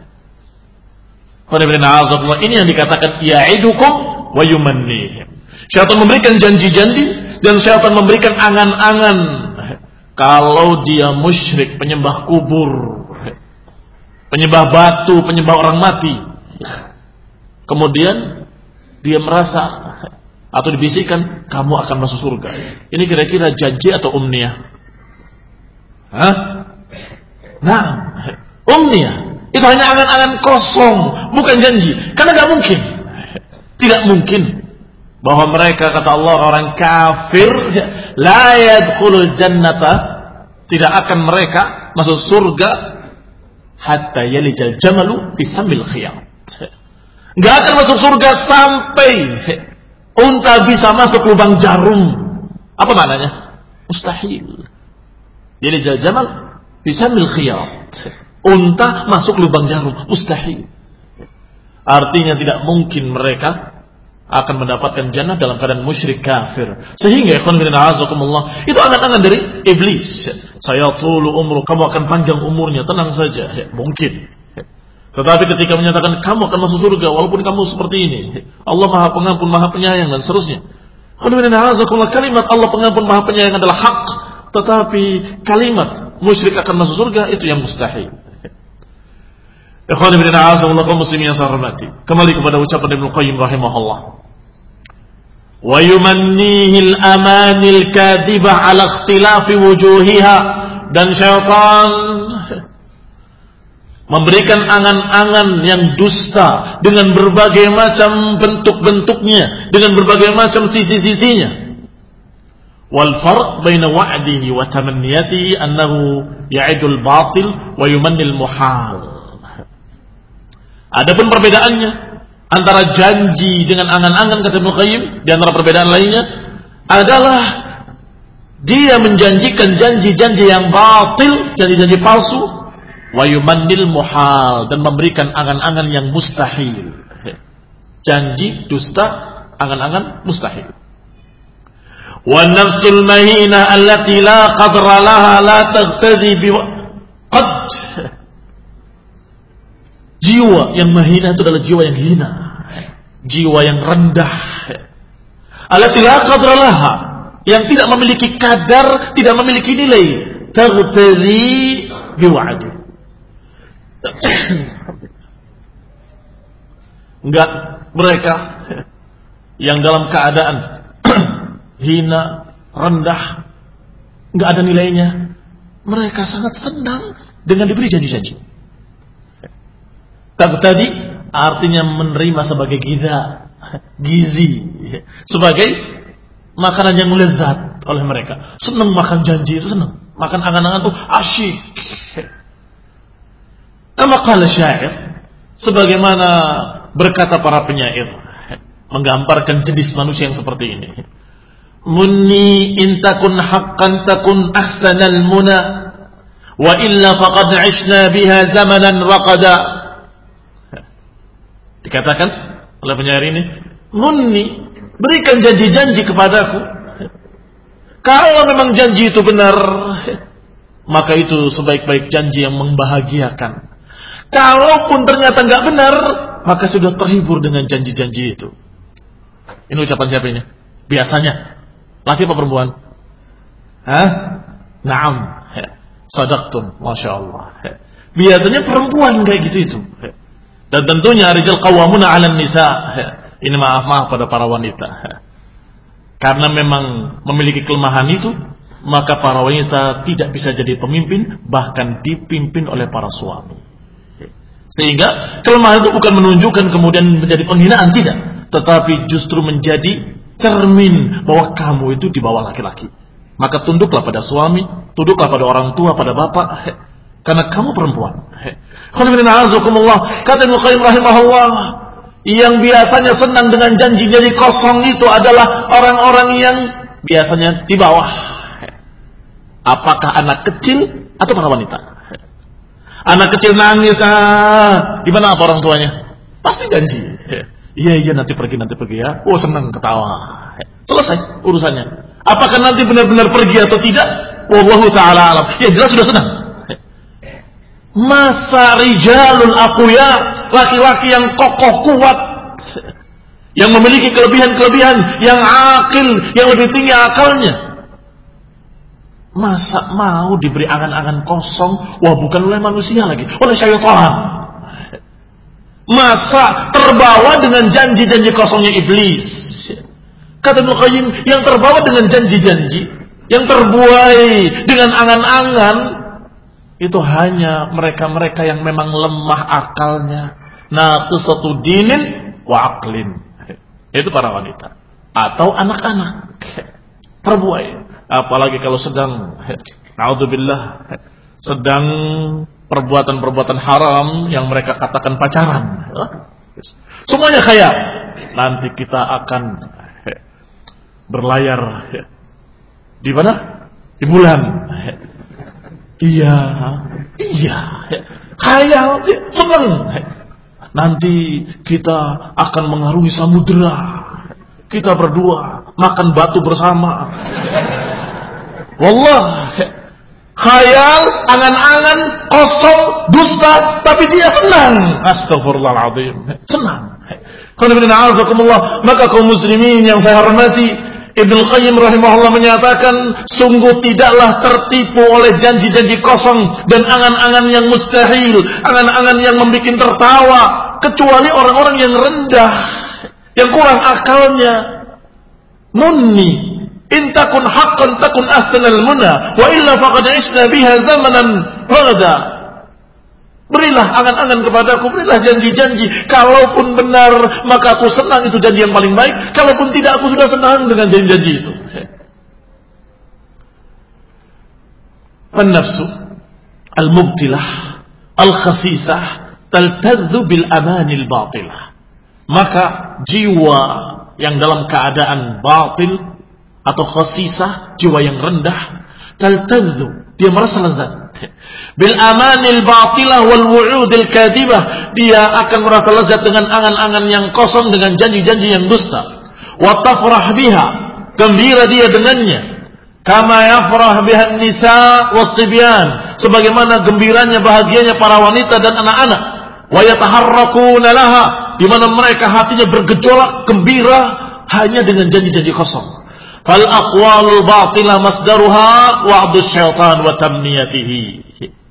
Ini yang dikatakan ya'idukum wa yumannihim. Syaitan memberikan janji-janji dan syaitan memberikan angan-angan. Kalau dia musyrik, penyembah kubur, penyembah batu, penyembah orang mati, kemudian dia merasa atau dibisikkan kamu akan masuk surga. Ini kira-kira janji atau umniyah? Hah? Nah, umniyah itu hanya angan-angan kosong, bukan janji. Karena gak mungkin, tidak mungkin bahwa mereka, kata Allah, orang kafir la yadkhulul jannata, tidak akan mereka masuk surga hatta yalijal jamalu fi samil khiyat. Enggak akan masuk surga sampai unta bisa masuk lubang jarum. Apa maknanya? Mustahil. Yalijal jamal fi samil khiyat. Unta masuk lubang jarum, mustahil. Artinya tidak mungkin mereka akan mendapatkan jannah dalam keadaan musyrik kafir. Sehingga ikhwan fillah azakumullah, itu angan-angan dari iblis. Saya tulu umur, kamu akan panjang umurnya, tenang saja. Mungkin. Tetapi ketika menyatakan kamu akan masuk surga walaupun kamu seperti ini, Allah Maha Pengampun, Maha Penyayang dan seterusnya. Ikhwan fillah azakumullah, kalimat Allah Pengampun, Maha Penyayang adalah hak, tetapi kalimat musyrik akan masuk surga itu yang mustahil. Ikhwan fillah azakumullah, kaum muslimin yang saya hormati. Kembali kepada ucapan Ibnu Qayyim rahimahullah. Wa yumannihil amanil kadhibah ala ikhtilafi wujuhiha, dan syaitan memberikan angan-angan yang dusta dengan berbagai macam bentuk-bentuknya, dengan berbagai macam sisi-sisinya. Wal farq baina wa'dihi wa tamanniyatihi annahu ya'idul batil wa yumannil muhal. Adapun perbedaannya antara janji dengan angan-angan, kata Ibnu Qayyim, di antara perbedaan lainnya adalah dia menjanjikan janji-janji yang batil, janji-janji palsu, wa yumannil muhal, dan memberikan angan-angan yang mustahil. Janji dusta, angan-angan mustahil. Wa nafsul mahina allati la qadra laha la taghtazi bi qad. Jiwa yang mahina itu adalah jiwa yang hina, jiwa yang rendah, allati la qadra laha, yang tidak memiliki kadar, tidak memiliki nilai, taghtazi bi wa'di. Enggak, mereka yang dalam keadaan hina, rendah, enggak ada nilainya, mereka sangat senang dengan diberi janji-janji. Tadi artinya menerima sebagai giza, gizi, sebagai makanan yang lezat oleh mereka. Senang makan janji itu, senang makan angan-angan itu asyik. Kama qala syair, sebagaimana berkata para penyair, menggambarkan jenis manusia yang seperti ini. Munni in takun haqqan takun ahsanal muna, wa illa faqad 'ishna biha zamanan raqada. Dikatakan oleh penyair ini, munni, berikan janji-janji kepadaku. Kalau memang janji itu benar, maka itu sebaik-baik janji yang membahagiakan. Kalaupun ternyata enggak benar, maka sudah terhibur dengan janji-janji itu. Ini ucapan siapa ini? Biasanya laki apa perempuan? Hah? Naam. Sadaqtum, Masya Allah. Biasanya perempuan kayak gitu itu. Dan tentunya rijal qawwamuna 'alan nisa. Ini maaf-maaf pada para wanita. Karena memang memiliki kelemahan itu, maka para wanita tidak bisa jadi pemimpin, bahkan dipimpin oleh para suami. Sehingga kelemahan itu bukan menunjukkan kemudian menjadi penghinaan, tidak, tetapi justru menjadi cermin bahwa kamu itu di bawah laki-laki. Maka tunduklah pada suami, tunduklah pada orang tua, pada bapak, karena kamu perempuan. Kata Ibnu Qayyim rahimahullah, yang biasanya senang dengan janji-janji kosong itu adalah orang-orang yang biasanya di bawah. Apakah anak kecil atau para wanita? Anak kecil nangis, ah, gimana apa orang tuanya? Pasti janji. Iya iya nanti pergi nanti pergi ya. Oh senang ketawa. Selesai urusannya. Apakah nanti benar-benar pergi atau tidak? Wallahu taala alam. Ya jelas sudah senang. Masa rijalul aqwiya, laki-laki yang kokoh kuat, yang memiliki kelebihan-kelebihan, yang akil, yang lebih tinggi akalnya. Masa mau diberi angan-angan kosong? Wah bukan oleh manusia lagi, oleh syaitan. Masa terbawa dengan janji-janji kosongnya iblis. Kata Ibnu Qayyim, yang terbawa dengan janji-janji, yang terbuai dengan angan-angan, itu hanya mereka-mereka yang memang lemah akalnya. Naqisatu dinin wa aqlin. Itu para wanita atau anak-anak terbuai. Apalagi kalau sedang, naudzubillah, sedang perbuatan-perbuatan haram yang mereka katakan pacaran. Semuanya khayal. Nanti kita akan berlayar di mana? Di bulan. Iya, iya. Khayal, senang. Nanti kita akan mengarungi samudera. Kita berdua makan batu bersama. Wallah, khayal, angan-angan, kosong, dusta, tapi dia senang. Astagfirullahaladzim, senang. Maka kaum muslimin yang saya hormati, Ibnu Qayyim rahimahullah menyatakan, sungguh tidaklah tertipu oleh janji-janji kosong dan angan-angan yang mustahil, angan-angan yang membuat tertawa, kecuali orang-orang yang rendah, yang kurang akalnya. Munni in takun haqqan takun ahsanal muna wa illa faqad isna biha zamanan ghada. Berilah angan-angan kepadaku, berilah janji-janji. Kalaupun benar, maka aku senang, itu janji yang paling baik. Kalaupun tidak, aku sudah senang dengan janji-janji itu. An-nafsu al-mubtilah al-khasisah taltadzu bil amanil batilah. Maka jiwa yang dalam keadaan batil atau khasisah, jiwa yang rendah, taltadzu, dia merasa lezat bil amanil batilah wal wu'udil kadhibah, dia akan merasa lezat dengan angan-angan yang kosong, dengan janji-janji yang dusta. Wa tafrah biha, gembira dia dengannya. Kama yafrah biha nisa was-sibyan, sebagaimana gembiranya, bahagianya para wanita dan anak-anak. Wa yataharrakuna laha, di mana mereka hatinya bergejolak gembira hanya dengan janji-janji kosong. Fal aqwalul batilah masdaruha wa'du syaitan wa tamniyatihi.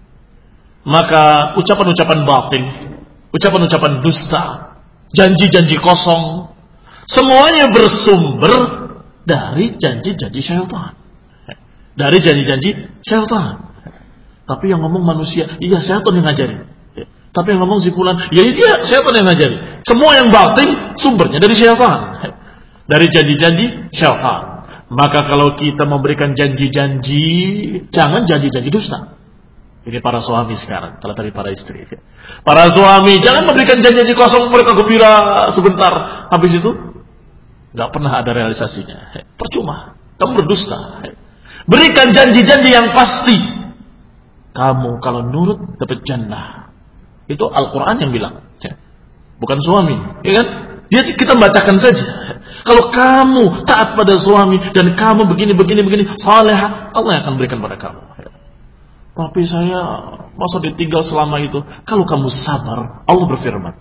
Maka ucapan-ucapan batil, ucapan-ucapan dusta, janji-janji kosong, semuanya bersumber dari janji-janji syaitan, dari janji-janji syaitan. Tapi yang ngomong manusia, iya syaitan yang ngajari. Tapi yang ngomong si fulan, ya iya syaitan yang ngajari. Semua yang batil sumbernya dari syaitan, dari janji-janji syaitan. Maka kalau kita memberikan janji-janji, jangan janji-janji dusta. Ini para suami sekarang, kalau tadi para istri. Para suami, jangan memberikan janji-janji kosong, mereka gembira sebentar, habis itu nggak pernah ada realisasinya. Percuma, kamu berdusta. Berikan janji-janji yang pasti. Kamu kalau nurut dapat jannah. Itu Al-Quran yang bilang, bukan suami, ya kan? Dia kita bacakan saja. Kalau kamu taat pada suami dan kamu begini begini begini salehah, Allah akan berikan pada kamu. Tapi saya masa ditinggal selama itu? Kalau kamu sabar, Allah berfirman.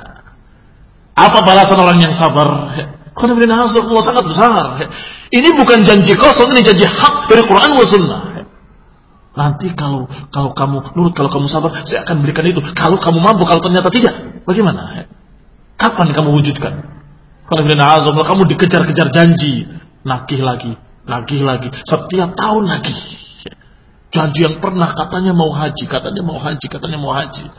Apa balasan orang yang sabar? Allah sangat besar. Ini bukan janji kosong, ini janji hak dari Quran wa Sunnah. Nanti kalau kalau kamu nurut, kalau kamu sabar, saya akan berikan itu. Kalau kamu mampu, kalau ternyata tidak, bagaimana? Kapan kamu wujudkan? Kalau kamu dikejar-kejar janji, nagih lagi, nagih lagi, setiap tahun lagi. Janji yang pernah katanya mau haji, katanya mau haji, katanya mau haji.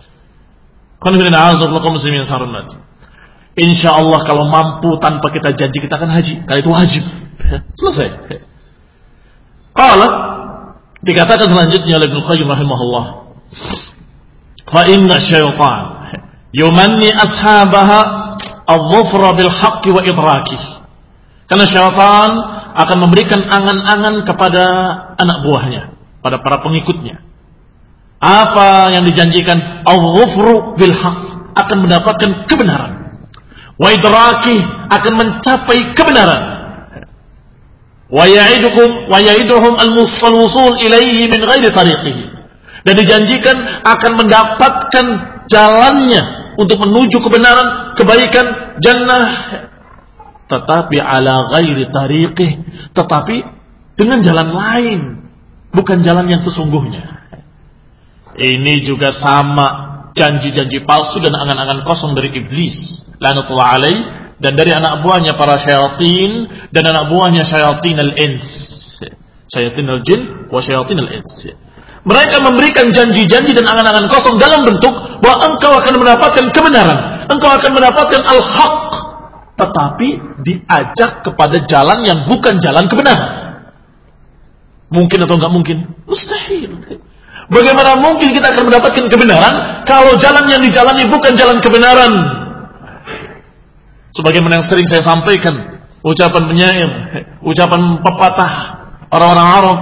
Insya Allah kalau mampu tanpa kita janji kita akan haji, karena itu wajib. Selesai. Qala, dikatakan selanjutnya oleh Ibnu Qayyim rahimahullah, fa inna syaitan yumanni ashabaha al-dhufra bil haqqi wa idraki. Karena syaitan akan memberikan angan-angan kepada anak buahnya, pada para pengikutnya. Apa yang dijanjikan? Al-ghufru bil haq, akan mendapatkan kebenaran. Wa idraki, akan mencapai kebenaran. Wa ya'idukum wa ya'iduhum al-wusul ilaihi min ghairi tariqihi. Dan dijanjikan akan mendapatkan jalannya untuk menuju kebenaran, kebaikan, jannah, tetapi ala ghairi tariqih, tetapi dengan jalan lain, bukan jalan yang sesungguhnya. Ini juga sama, janji-janji palsu dan angan-angan kosong dari iblis, lanatullah alaih, dan dari anak buahnya para syayatin dan anak buahnya syayatin al-ins, syayatin al-jin wa syayatin al-ins. Mereka memberikan janji-janji dan angan-angan kosong dalam bentuk bahwa engkau akan mendapatkan kebenaran, engkau akan mendapatkan al-haq, tetapi diajak kepada jalan yang bukan jalan kebenaran. Mungkin atau enggak mungkin? Mustahil. Bagaimana mungkin kita akan mendapatkan kebenaran kalau jalan yang dijalani bukan jalan kebenaran? Sebagaimana yang sering saya sampaikan, ucapan penyair, ucapan pepatah orang-orang Arab,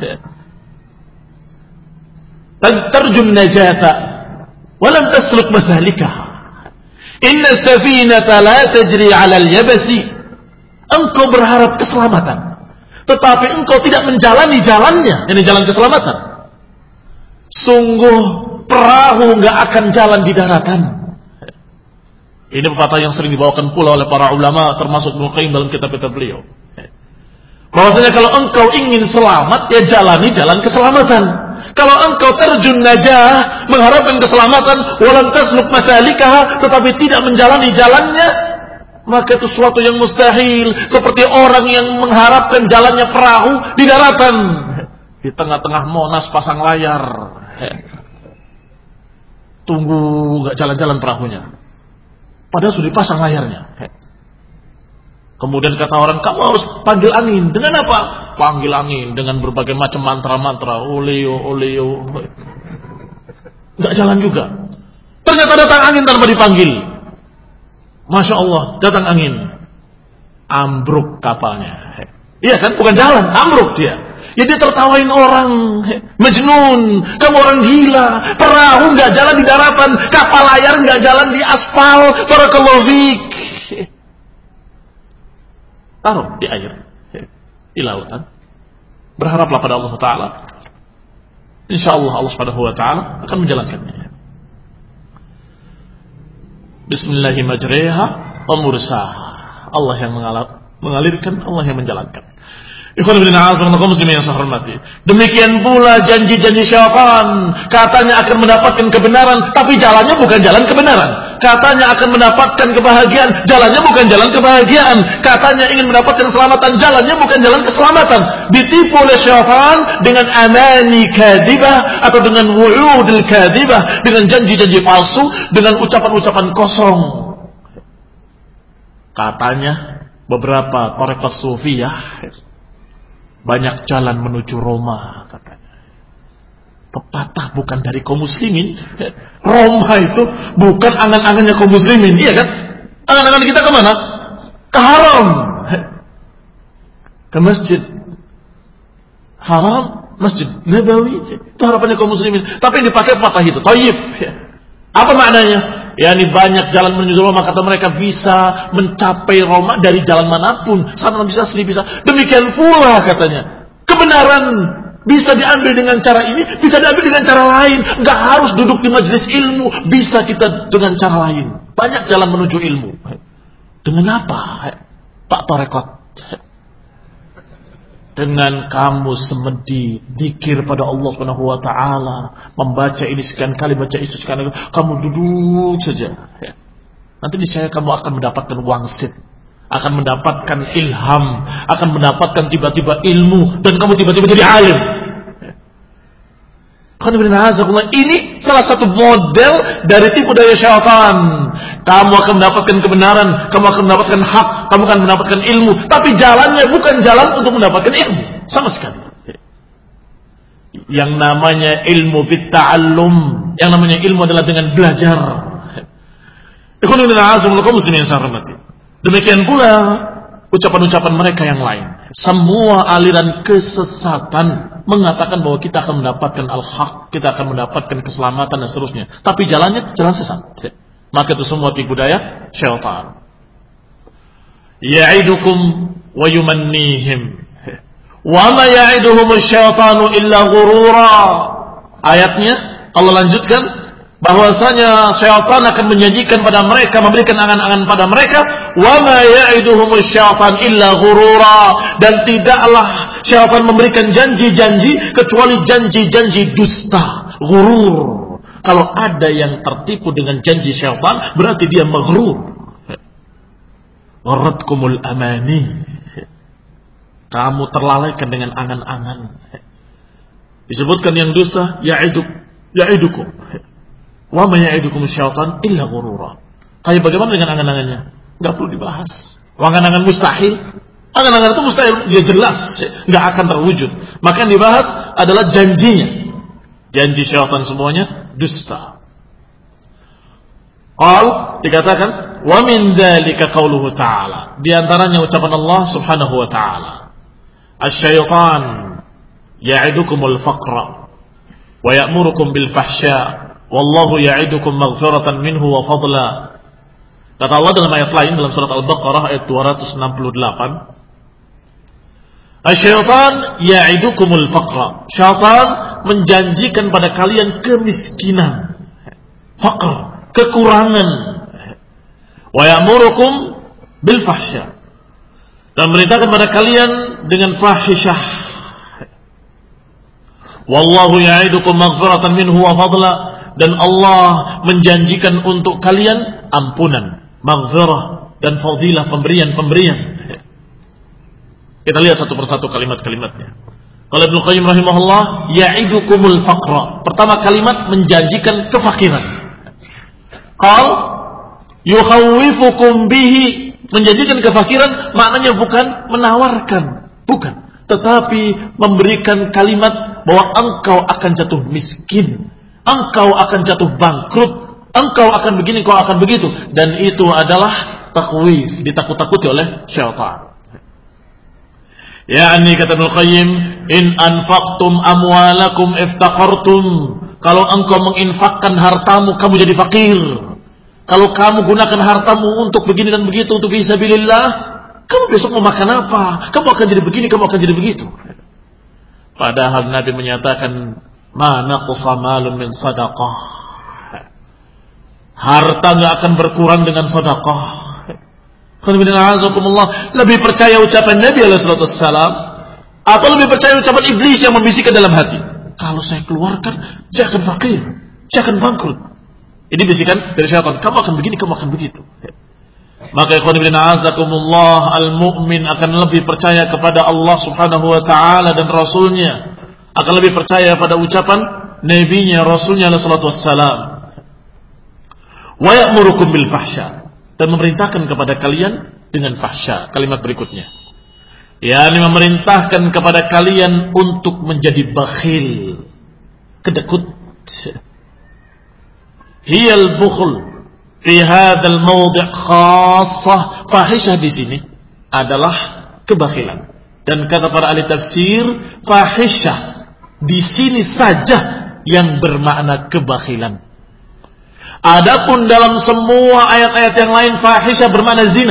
tarjun najata walam tasluk masalikah, inna safinata la tajri ala al-yabasi. Engkau berharap keselamatan, tetapi engkau tidak menjalani jalannya, ini jalan keselamatan. Sungguh perahu nggak akan jalan di daratan. Ini pepatah yang sering dibawakan pula oleh para ulama, termasuk Ibnu Qayyim dalam kitab-kitab beliau. Bahwasanya kalau engkau ingin selamat, ya jalani jalan keselamatan. Kalau engkau terjun najah, mengharapkan keselamatan, walam tasluk masalikah, tetapi tidak menjalani jalannya, maka itu suatu yang mustahil. Seperti orang yang mengharapkan jalannya perahu di daratan. Di tengah-tengah Monas pasang layar, tunggu gak jalan-jalan perahunya, padahal sudah dipasang layarnya. Kemudian kata orang, kamu harus panggil angin. Dengan apa? Panggil angin dengan berbagai macam mantra-mantra, oleo oleo, gak jalan juga. Ternyata datang angin tanpa dipanggil. Masya Allah, datang angin, ambruk kapalnya. Iya kan, bukan jalan, ambruk dia. Ya dia tertawain orang, Majnun, kamu orang gila, perahu nggak jalan di daratan, kapal layar nggak jalan di aspal, barakallahu fiik. Taruh di air, di lautan, berharaplah pada Allah Taala, insya Allah Allah Subhanahu Wa Taala akan menjalankannya. Bismillahirrahmanirrahim, wa mursaha. Allah yang mengalirkan, Allah yang menjalankan. Demikian pula janji-janji syaitan, katanya akan mendapatkan kebenaran, tapi jalannya bukan jalan kebenaran. Katanya akan mendapatkan kebahagiaan, jalannya bukan jalan kebahagiaan. Katanya ingin mendapatkan keselamatan, jalannya bukan jalan keselamatan. Ditipu oleh syaitan dengan amani kadhibah atau dengan wu'udil kadhibah, dengan janji-janji palsu, dengan ucapan-ucapan kosong. Katanya beberapa tarekat sufiyah banyak jalan menuju Roma, katanya. Pepatah bukan dari kaum muslimin. Roma itu bukan angan-angannya kaum muslimin, iya kan? Angan-angan kita kemana? Ke haram, ke masjid haram, masjid Nabawi, itu harapannya kaum muslimin. Tapi yang dipakai pepatah itu, thayyib. Apa maknanya? Ya, ini banyak jalan menuju Roma, kata mereka, bisa mencapai Roma dari jalan manapun, sana bisa, sini bisa. Demikian pula katanya, kebenaran bisa diambil dengan cara ini, bisa diambil dengan cara lain. Enggak harus duduk di majelis ilmu, bisa kita dengan cara lain. Banyak jalan menuju ilmu. Dengan apa, Pak Torekot? Dengan kamu semedi dikir pada Allah Subhanahu wa taala, membaca ini sekian kali, baca itu sekian kali, kamu duduk saja. Nanti niscaya kamu akan mendapatkan wangsit, akan mendapatkan ilham, akan mendapatkan tiba-tiba ilmu, dan kamu tiba-tiba jadi alim. Ini salah satu model dari tipu daya syaitan. Kamu akan mendapatkan kebenaran, kamu akan mendapatkan hak, kamu akan mendapatkan ilmu, tapi jalannya bukan jalan untuk mendapatkan ilmu sama sekali. Yang namanya ilmu bitta'allum, yang namanya ilmu adalah dengan belajar. Demikian pula ucapan-ucapan mereka yang lain. semua aliran kesesatan mengatakan bahwa kita akan mendapatkan al-haq, kita akan mendapatkan keselamatan dan seterusnya. Tapi jalannya jalan sesat. Maka itu semua tipu daya syaitan. Ya'idukum wa yumannihim. Wa ma ya'iduhum asyaitanu illa ghurura. Ayatnya Allah lanjutkan bahwasanya syaitan akan menjanjikan pada mereka, memberikan angan-angan pada mereka, wa ma ya'iduhum asyaitan illa ghurura, dan tidaklah syaitan memberikan janji-janji kecuali janji-janji dusta, ghurur. Kalau ada yang tertipu dengan janji syaitan, berarti dia maghrur. Gharratkumul amani. Kamu terlalaikan dengan angan-angan. Disebutkan yang dusta, ya'iduk, ya'idukum. Wa ma ya'idukum syaitan illa ghurura. Kayak bagaimana dengan angan-angannya? Enggak perlu dibahas. Angan-angan mustahil. Angan-angan itu mustahil, dia jelas enggak akan terwujud. Maka yang dibahas adalah janjinya. Janji syaitan semuanya dusta. Qal, dikatakan, wa min dzalika qauluhu ta'ala. Di antaranya ucapan Allah Subhanahu wa ta'ala. Asy-syaitan ya'idukumul faqra wa ya'murukum bil fahsya wallahu ya'idukum maghfiratan minhu wa fadla. Kata Allah dalam ayat lain dalam surat Al-Baqarah ayat dua ratus enam puluh delapan, Asy-syaitan ya'idukumul faqra. Syaitan menjanjikan pada kalian kemiskinan, faqr, kekurangan. Wa ya'murukum bil fahsya, dan merintahkan pada kalian dengan fahisyah. Wallahu ya'idukum maghfiratan minhu wa fadla, dan Allah menjanjikan untuk kalian ampunan, maghfirah dan fadilah, pemberian-pemberian. Kita lihat satu persatu kalimat-kalimatnya. Kalau Ibnu Qayyim rahimahullah, ya'idukumul faqra. Pertama kalimat menjanjikan kefakiran. Qal yukhawwifukum bihi, menjanjikan kefakiran maknanya bukan menawarkan, bukan, tetapi memberikan kalimat bahwa engkau akan jatuh miskin, engkau akan jatuh bangkrut, engkau akan begini, engkau akan begitu, dan itu adalah takhwif, ditakut-takuti oleh syaitan. Ya, ini kata Ibnu Qayyim, in anfaqtum amwalakum iftaqartum. Kalau engkau menginfakkan hartamu, kamu jadi fakir. Kalau kamu gunakan hartamu untuk begini dan begitu, untuk fisabilillah, kamu besok mau makan apa? Kamu akan jadi begini, kamu akan jadi begitu. Padahal Nabi menyatakan, ma naqsa malun min sadaqah. Harta enggak akan berkurang dengan sedekah. Lebih percaya ucapan Nabi alaihi salatu wassalam atau lebih percaya ucapan iblis yang membisikkan dalam hati, kalau saya keluarkan, saya akan fakir, saya akan bangkrut. Ini bisikan dari syaitan, kamu akan begini, kamu akan begitu. Maka ikhwan fillah a'azakumullah, al-mu'min akan lebih percaya kepada Allah Subhanahu wa taala dan rasulnya, akan lebih percaya pada ucapan nabinya, rasulnya alaihi salatu wassalam. Wa ya'murukum bil fahsya, dan memerintahkan kepada kalian dengan fahsya. Kalimat berikutnya, yakni memerintahkan kepada kalian untuk menjadi bakhil, kedekut. Hiyal bukhl fi hadzal mawdi' khassah. Fahisyah di sini adalah kebakhilan. Dan kata para ahli tafsir, fahisyah di sini saja yang bermakna kebakhilan. Adapun dalam semua ayat-ayat yang lain, fahisyah bermakna zina.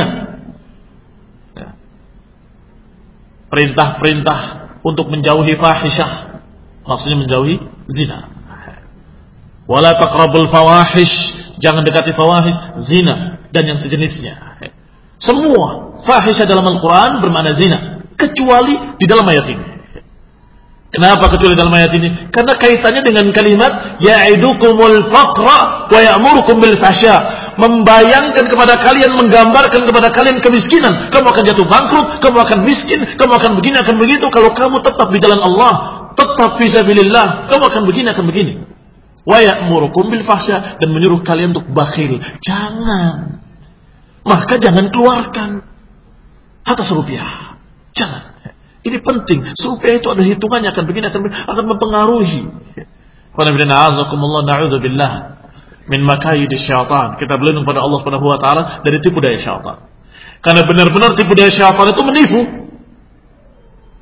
Perintah-perintah untuk menjauhi fahisyah, maksudnya menjauhi zina. Wala taqrabul fawahish, jangan dekati fawahish, zina dan yang sejenisnya. Semua fahisyah dalam Al-Quran bermakna zina, kecuali di dalam ayat ini. Kenapa kecuali dalam ayat ini? Karena kaitannya dengan kalimat ya'idukumul faqra wa ya'murukum bil fahsya, membayangkan kepada kalian, menggambarkan kepada kalian kemiskinan. Kamu akan jatuh bangkrut, kamu akan miskin, kamu akan begini, akan begitu. Kalau kamu tetap di jalan Allah, tetap fisabilillah, kamu akan begini, akan begini. Wa ya'murukum bil fahsya, dan menyuruh kalian untuk bakhil. Jangan. Maka jangan keluarkan atas rupiah. Jangan. Ini penting. Rupiah itu ada hitungannya, akan begini, akan begini, akan mempengaruhi. Wa na'udzubillah min makaidis syaitan. Kita berlindung pada Allah Subhanahu wa taala dari tipu daya syaitan. Karena benar-benar tipu daya syaitan itu menipu.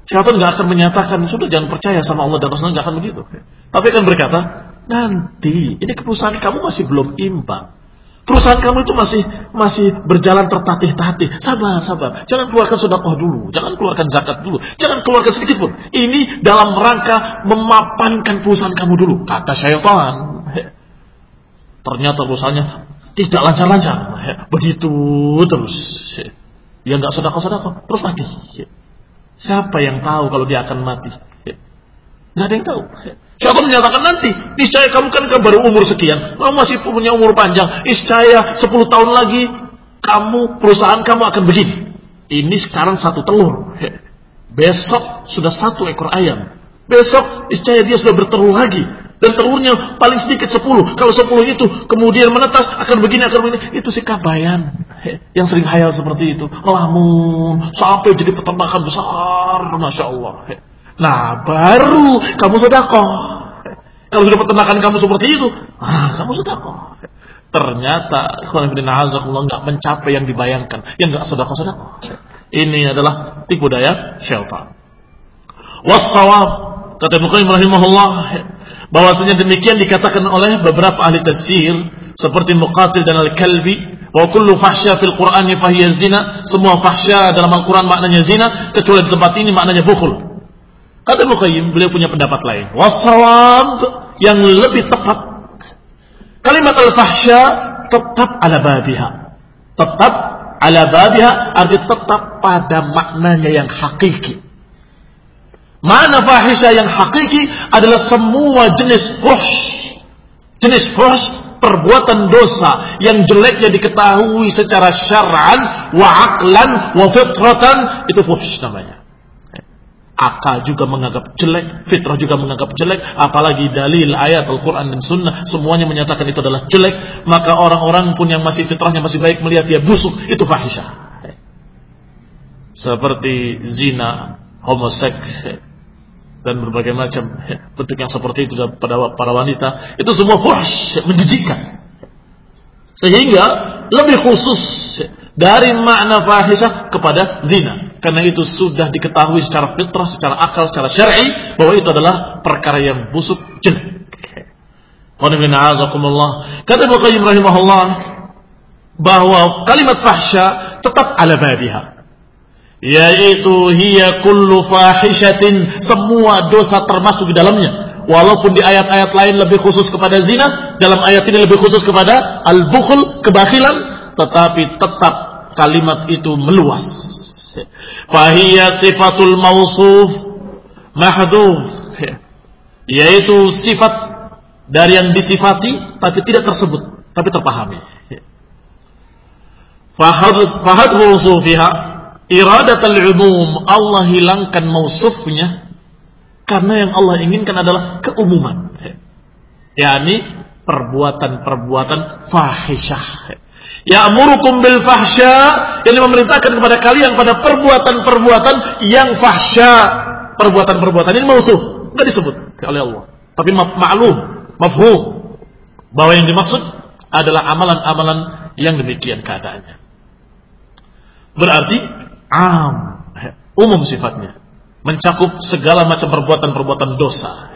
Syaitan nggak akan menyatakan sudah jangan percaya sama Allah dan Rasulnya, nggak akan begitu. Tapi akan berkata, nanti ini perusahaan kamu masih belum imbang. Perusahaan kamu itu masih masih berjalan tertatih-tatih. Sabar, sabar. Jangan keluarkan sedekah dulu, jangan keluarkan zakat dulu, jangan keluarkan sedikit pun. Ini dalam rangka memapankan perusahaan kamu dulu, kata syaitan. Ternyata perusahaannya tidak lancar-lancar. Begitu terus. Ya nggak sedekah-sedekah, terus mati. Siapa yang tahu kalau dia akan mati? Nggak ada yang tahu. Syaitan menyatakan nanti, niscaya kamu kan baru umur sekian, kamu masih punya umur panjang, niscaya sepuluh tahun lagi kamu, perusahaan kamu akan begini. Ini sekarang satu telur, besok sudah satu ekor ayam, besok niscaya dia sudah bertelur lagi, dan telurnya paling sedikit sepuluh. Kalau sepuluh itu kemudian menetas akan begini, akan begini. Itu si kabayan yang sering hayal seperti itu, ngelamun sampai jadi peternakan besar, masya Allah. Nah, baru kamu sedekah. Kalau sudah peternakan kamu seperti itu, ah, kamu sedekah. Ternyata Allah nggak mencapai yang dibayangkan, yang nggak sedekah-sedekah. Ini adalah tipu daya syaitan. Wassawab, kata Ibnu Qayyim rahimahullah, bahwasanya demikian dikatakan oleh beberapa ahli tafsir seperti Muqatil dan Al-Kalbi, wa kullu fahsya fil Qur'ani fahiya zina. Semua fahsya dalam Al-Qur'an maknanya zina, kecuali di tempat ini maknanya bukhul. Kata Ibnu Qayyim, beliau punya pendapat lain. Wassawab, yang lebih tepat, kalimat al-fahsya tetap ala babiha. Tetap ala babiha, arti tetap pada maknanya yang hakiki. Makna fahisha yang hakiki adalah semua jenis fuhsh. Jenis fuhsh, perbuatan dosa yang jeleknya diketahui secara syar'an wa aqlan wa fitratan, itu fuhsh namanya. Akal juga menganggap jelek, fitrah juga menganggap jelek, apalagi dalil ayat Al-Quran dan Sunnah semuanya menyatakan itu adalah jelek. Maka orang-orang pun yang masih fitrahnya masih baik melihat dia busuk, itu fahisha. Seperti zina, homoseks, dan berbagai macam bentuk yang seperti itu pada para wanita, itu semua fuhsh, menjijikkan. Sehingga lebih khusus dari makna fahisha kepada zina. Karena itu sudah diketahui secara fitrah, secara akal, secara syar'i bahwa itu adalah perkara yang busuk, jelek. Kata Ibnu Qayyim rahimahullah bahwa kalimat fahsya tetap ala babiha, yaitu hiya kullu fahishatin, semua dosa termasuk di dalamnya. Walaupun di ayat-ayat lain lebih khusus kepada zina, dalam ayat ini lebih khusus kepada al-bukhl, kebakhilan, tetapi tetap kalimat itu meluas. Fahiyya sifatul mausuf mahdhuf, yaitu sifat dari yang disifati tapi tidak tersebut, tapi terpahami. Fahad mausufiha iradatul umum, Allah hilangkan mausufnya karena yang Allah inginkan adalah keumuman, yakni perbuatan-perbuatan fahisyah. Ya'murukum bil fahsya, yang memerintahkan kepada kalian pada perbuatan-perbuatan yang fahsya. Perbuatan-perbuatan ini mausuf, enggak disebut oleh Allah, tapi maklum, mafhum bahwa yang dimaksud adalah amalan-amalan yang demikian keadaannya. Berarti am, umum sifatnya, mencakup segala macam perbuatan-perbuatan dosa.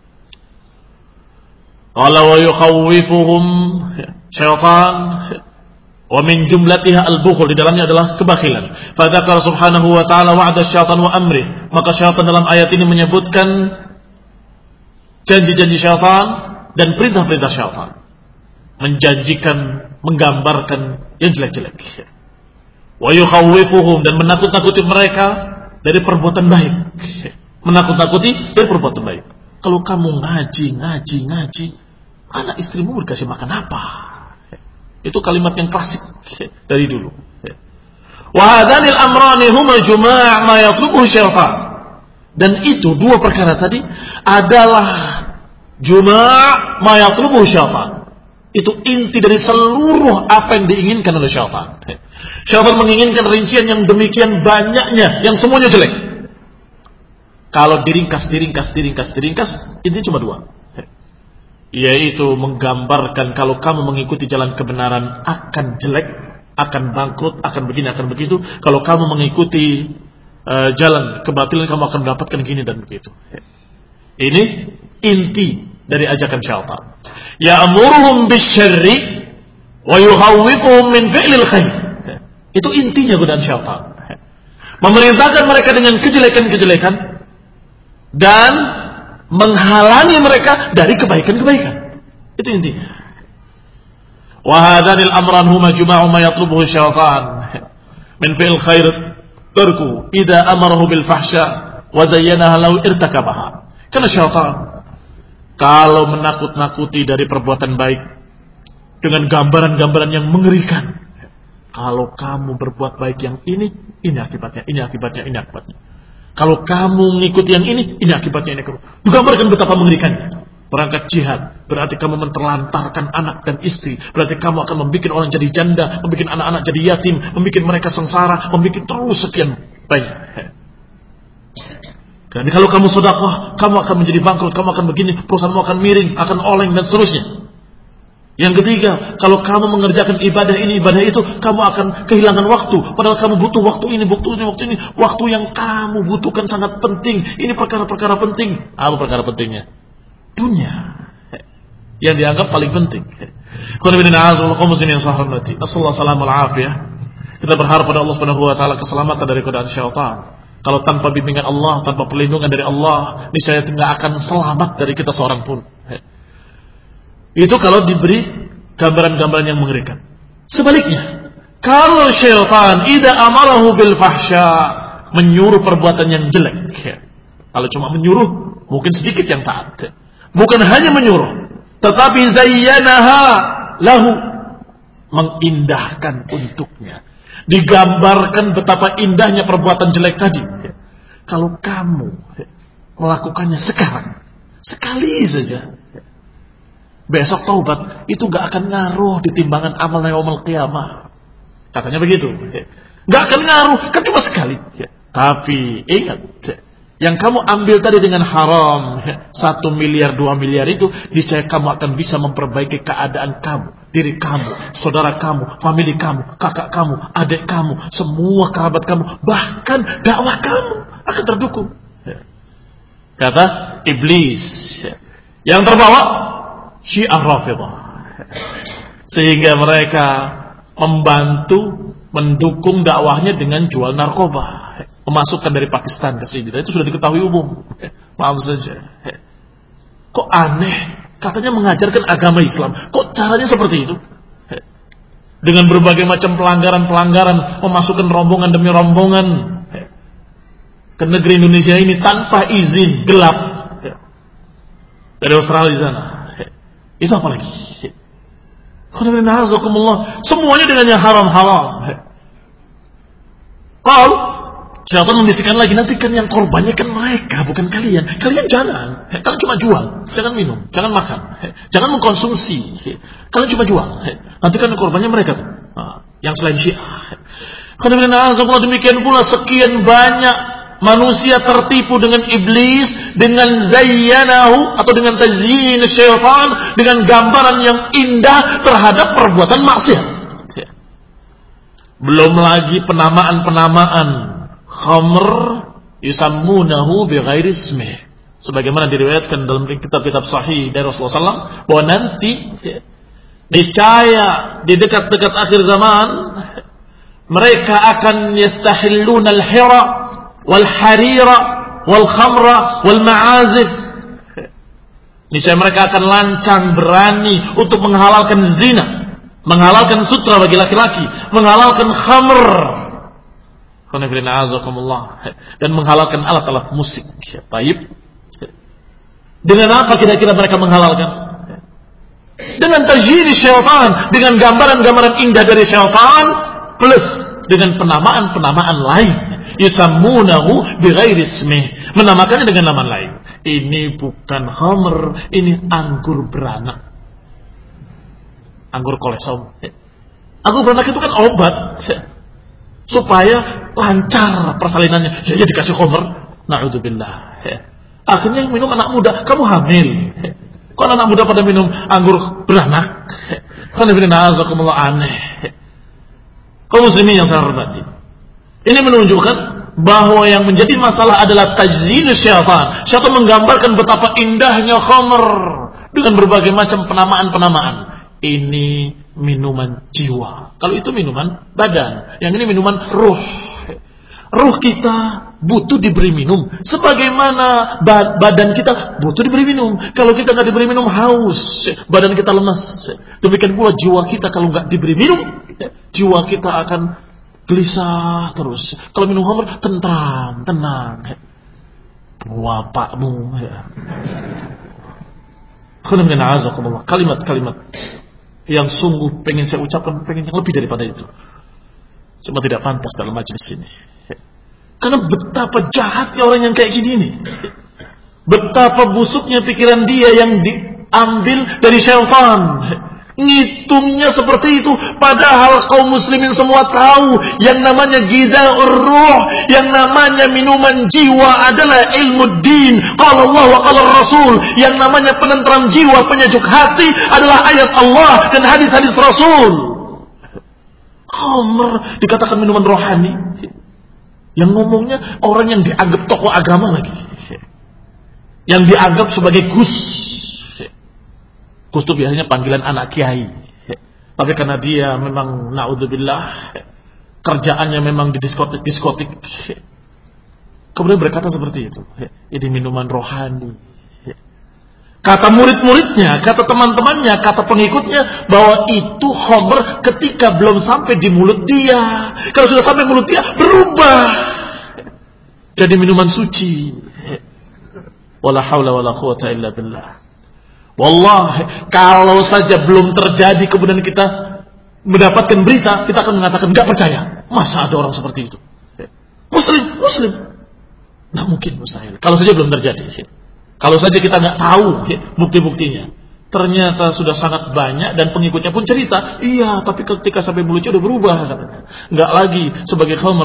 Qala wa yukhawwifuhum syaitan wa min jumlatiha al-bukhl, di dalamnya adalah kebakhilan. Fa dzakara subhanahu wa ta'ala wa'da syaitan wa amri, maka syaitan dalam ayat ini menyebutkan janji-janji syaitan dan perintah-perintah syaitan, menjanjikan, menggambarkan yang jelek-jelek. Wa yukhawwifuhum, dan menakut-nakuti mereka dari perbuatan baik. Menakut-nakuti dari perbuatan baik. Kalau kamu ngaji, ngaji, ngaji, anak istrimu dikasih makan apa? Itu kalimat yang klasik dari dulu. Wa hadanil amrani huma juma' ma yatlubuhu syaitan. Dan itu dua perkara tadi adalah juma' ma yatlubuhu syaitan. Itu inti dari seluruh apa yang diinginkan oleh syaitan. Syaitan menginginkan rincian yang demikian banyaknya, yang semuanya jelek. Kalau diringkas, diringkas, diringkas, diringkas, intinya cuma dua. Yaitu menggambarkan kalau kamu mengikuti jalan kebenaran akan jelek, akan bangkrut, akan begini, akan begitu. Kalau kamu mengikuti uh, jalan kebatilan, kamu akan mendapatkan gini dan begitu. Ini inti dari ajakan syaitan. Ya'muruhum bisyarri wa yukhawwifuhum min fi'lil khair. Itu intinya godaan syaitan. Memerintahkan mereka dengan kejelekan-kejelekan dan menghalangi mereka dari kebaikan-kebaikan. Itu intinya. Wa hadanil amran huma juma'u ma yatlubuhu syaitan min fi'il khair tarku idza amarahu bil fahsya wa zayyanaha law irtakabaha. Karena syaitan kalau menakut-nakuti dari perbuatan baik dengan gambaran-gambaran yang mengerikan. Kalau kamu berbuat baik yang ini, ini akibatnya, ini akibatnya, ini akibatnya. Kalau kamu mengikuti yang ini, ini akibatnya, ini akibatnya. Digambarkan betapa mengerikannya. Berangkat jihad, berarti kamu menterlantarkan anak dan istri. Berarti kamu akan membuat orang jadi janda, membuat anak-anak jadi yatim, membuat mereka sengsara, membuat terus sekian banyak. Dan kalau kamu sedekah, kamu akan menjadi bangkrut, kamu akan begini, perusahaanmu akan miring, akan oleng dan seterusnya. Yang ketiga, kalau kamu mengerjakan ibadah ini, ibadah itu, kamu akan kehilangan waktu. Padahal kamu butuh waktu ini, waktu ini, waktu ini. Waktu yang kamu butuhkan sangat penting. Ini perkara-perkara penting. Apa perkara pentingnya? Dunia. Yang dianggap paling penting. Kita berharap pada Allah Subhanahu wa taala keselamatan dari godaan syaitan. Kalau tanpa bimbingan Allah, tanpa perlindungan dari Allah, niscaya tidak akan selamat dari kita seorang pun. Itu kalau diberi gambaran-gambaran yang mengerikan. Sebaliknya, kalau syaitan idza amarahu bil fahsya, menyuruh perbuatan yang jelek. Kalau cuma menyuruh, mungkin sedikit yang taat. Bukan hanya menyuruh, tetapi zayyanaha lahu, mengindahkan untuknya. Digambarkan betapa indahnya perbuatan jelek tadi. Kalau kamu melakukannya sekarang, sekali saja, besok taubat, itu gak akan ngaruh di timbangan amal yaumul qiyamah. Katanya begitu. Gak akan ngaruh, kan cuma sekali. Tapi ingat, yang kamu ambil tadi dengan haram, satu miliar, dua miliar itu, niscaya kamu akan bisa memperbaiki keadaan kamu, diri kamu, saudara kamu, famili kamu, kakak kamu, adik kamu, semua kerabat kamu, bahkan dakwah kamu akan terdukung. Kata iblis, yang terbawa Syiah Rafidah, sehingga mereka membantu mendukung dakwahnya dengan jual narkoba, memasukkan dari Pakistan ke sini. Dan itu sudah diketahui umum. Maaf saja. Kok aneh? Katanya mengajarkan agama Islam. Kok caranya seperti itu? Dengan berbagai macam pelanggaran-pelanggaran, memasukkan rombongan demi rombongan ke negeri Indonesia ini tanpa izin, gelap, dari Australia di sana. Itu apa lagi? Semuanya dengan yang haram-haram. Kalau syaitan membisikkan lagi, nanti kan yang korbannya kan mereka, bukan kalian. Kalian jangan. Kalian cuma jual, jangan minum, jangan makan, jangan mengkonsumsi. Kalian cuma jual. Nanti kan korbannya mereka tuh, yang selain Syiah. Karena demikian pula sekian banyak manusia tertipu dengan iblis, dengan zayyanahu atau dengan tazyin syaitan, dengan gambaran yang indah terhadap perbuatan maksiat. Belum lagi penamaan-penamaan khamr yusammunahu bighairi ismih, sebagaimana diriwayatkan dalam kitab-kitab sahih dari Rasulullah sallallahu alaihi wasallam, bahwa nanti niscaya di dekat-dekat akhir zaman mereka akan yastahilluna al-hira wal harira wal khamra wal ma'azif. Niscaya mereka akan lancang berani untuk menghalalkan zina, menghalalkan sutra bagi laki-laki, menghalalkan khamr, dan menghalalkan alat-alat musik. Baik. Dengan apa kira-kira mereka menghalalkan? Dengan tajhid syaitan, dengan gambaran-gambaran indah dari syaitan, plus dengan penamaan-penamaan lain. Yusammunahu bighairi ismih, menamakannya dengan nama lain. Ini bukan khamr, ini anggur beranak, anggur kolesom. Anggur beranak itu kan obat supaya lancar persalinannya. Jadi dikasih khamr, na'udzubillah. Akhirnya yang minum anak muda, kamu hamil. Kok anak muda pada minum anggur beranak? Aneh. Kaum muslimin yang saya hormati, ini menunjukkan bahwa yang menjadi masalah adalah tajzinu syaitan. Syaitan menggambarkan betapa indahnya khamr dengan berbagai macam penamaan-penamaan. Ini minuman jiwa. Kalau itu minuman badan, yang ini minuman ruh. Ruh kita butuh diberi minum, sebagaimana badan kita butuh diberi minum. Kalau kita nggak diberi minum, haus, badan kita lemas. Demikian pula jiwa kita kalau nggak diberi minum, jiwa kita akan gelisah terus. Kalau minum khamr, tentram, tenang. Wapakmu. Kalimat-kalimat yang sungguh pengen saya ucapkan, pengen yang lebih daripada itu. Cuma tidak pantas dalam majelis ini. Karena betapa jahatnya orang yang kayak gini nih. Betapa busuknya pikiran dia yang diambil dari syaitan. Ngitungnya seperti itu. Padahal kaum muslimin semua tahu yang namanya ghidha'ur ruh, yang namanya minuman jiwa adalah ilmu din. Qala Allah wa qala Rasul. Yang namanya penentram jiwa, penyejuk hati adalah ayat Allah dan hadis-hadis Rasul. Khamr dikatakan minuman rohani. Yang ngomongnya orang yang dianggap tokoh agama lagi, yang dianggap sebagai gus. Gus itu biasanya panggilan anak kiai, tapi karena dia memang naudzubillah kerjaannya memang di diskotik-diskotik, kemudian berkata seperti itu. Ini minuman rohani. Kata murid-muridnya, kata teman-temannya, kata pengikutnya bahwa itu khamr ketika belum sampai di mulut dia. Kalau sudah sampai mulut dia, berubah jadi minuman suci. Wala haula wala quwata illa billah. Wallahi, kalau saja belum terjadi kemudian kita mendapatkan berita, kita akan mengatakan enggak percaya. Masa ada orang seperti itu? Muslim, muslim. Enggak mungkin, mustahil. Kalau saja belum terjadi. Kalau saja kita nggak tahu ya, bukti-buktinya, ternyata sudah sangat banyak dan pengikutnya pun cerita, iya, tapi ketika sampai mulutnya udah berubah, katanya, nggak lagi sebagai khamr.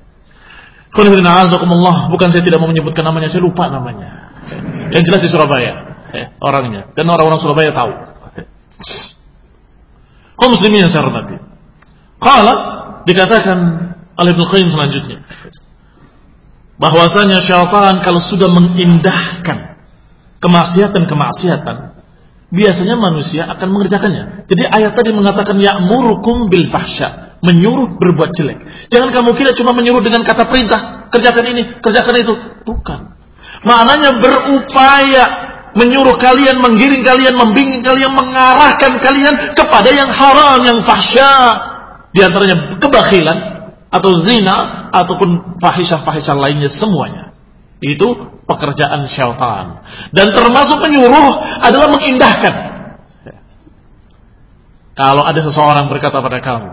Bukan saya tidak mau menyebutkan namanya, saya lupa namanya. Yang jelas di Surabaya orangnya, dan orang-orang Surabaya tahu. Kaum muslimin yang saya hormati. Qala dikatakan oleh Ibnu Qayyim selanjutnya, bahwasanya syaitan kalau sudah mengindahkan kemaksiatan-kemaksiatan, biasanya manusia akan mengerjakannya. Jadi ayat tadi mengatakan ya'murukum bil fahsya, menyuruh berbuat jelek. Jangan kamu kira cuma menyuruh dengan kata perintah, kerjakan ini, kerjakan itu. Bukan. Maknanya berupaya menyuruh kalian, menggiring kalian, membimbing kalian, mengarahkan kalian kepada yang haram, yang fahsya. Di antaranya kebakhilan atau zina ataupun fahisyah-fahisyah lainnya semuanya. Itu pekerjaan syaitan. Dan termasuk menyuruh adalah mengindahkan. Kalau ada seseorang berkata pada kamu,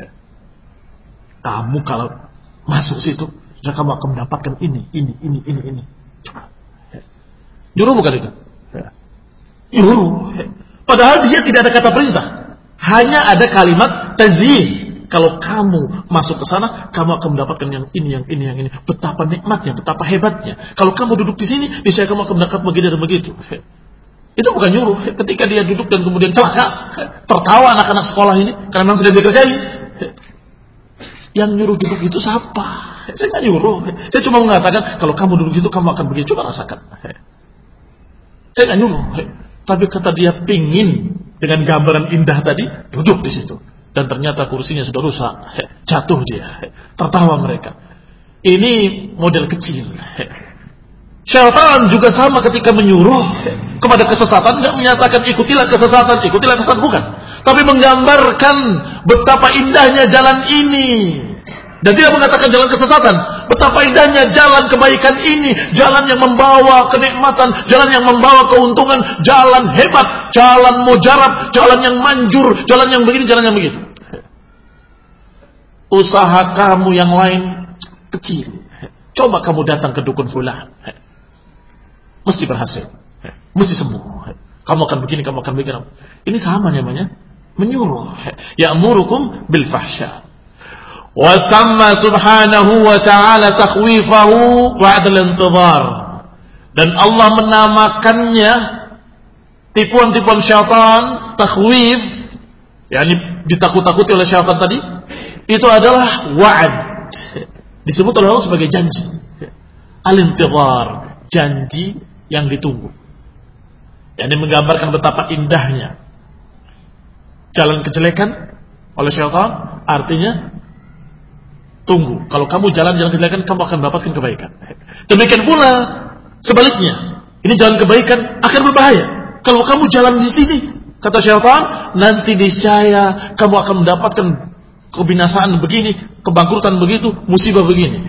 kamu kalau masuk situ, ya kamu akan mendapatkan ini, ini, ini, ini, ini. Nyuruh bukan itu? Nyuruh. Padahal dia tidak ada kata perintah. Hanya ada kalimat tazyin. Kalau kamu masuk ke sana, kamu akan mendapatkan yang ini, yang ini, yang ini. Betapa nikmatnya, betapa hebatnya. Kalau kamu duduk di sini, niscaya kamu akan mendapat begini dan begitu. Itu bukan nyuruh. Ketika dia duduk dan kemudian celaka, tertawa anak-anak sekolah ini karena memang sudah dikerjain. Yang nyuruh duduk itu siapa? Saya nggak nyuruh. Saya cuma mengatakan kalau kamu duduk di situ, kamu akan begini. Coba rasakan. Saya nggak nyuruh. Tapi kata dia pingin dengan gambaran indah tadi, duduk di situ. Dan ternyata kursinya sudah rusak, jatuh dia, tertawa mereka. Ini model kecil. Syaitan juga sama ketika menyuruh kepada kesesatan, tidak menyatakan ikutilah kesesatan, ikutilah kesesatan, bukan. Tapi menggambarkan betapa indahnya jalan ini. Dan tidak mengatakan jalan kesesatan. Betapa indahnya jalan kebaikan ini. Jalan yang membawa kenikmatan. Jalan yang membawa keuntungan. Jalan hebat. Jalan mujarab. Jalan yang manjur. Jalan yang begini, jalan yang begitu. Usaha kamu yang lain kecil. Coba kamu datang ke dukun fulan. Mesti berhasil. Mesti sembuh. Kamu akan begini, kamu akan begini. Ini sama namanya. Menyuruh. Ya'murukum bil fahsya. Wasamma subhanahu wa ta'ala takhwifahu wa'adal intidhar. Dan Allah menamakannya tipuan-tipuan syaitan, takhwif, yakni ditakut-takuti oleh syaitan tadi, itu adalah wa'ad. disebut oleh Allah sebagai janji. Al-intidhar, janji yang ditunggu. Yang menggambarkan betapa indahnya jalan kejelekan oleh syaitan, artinya tunggu. Kalau kamu jalan-jalan kejelekan, kamu akan mendapatkan kebaikan. Demikian pula sebaliknya, ini jalan kebaikan akan berbahaya. Kalau kamu jalan di sini, kata syaitan, nanti niscaya kamu akan mendapatkan kebinasaan begini, kebangkrutan begitu, musibah begini.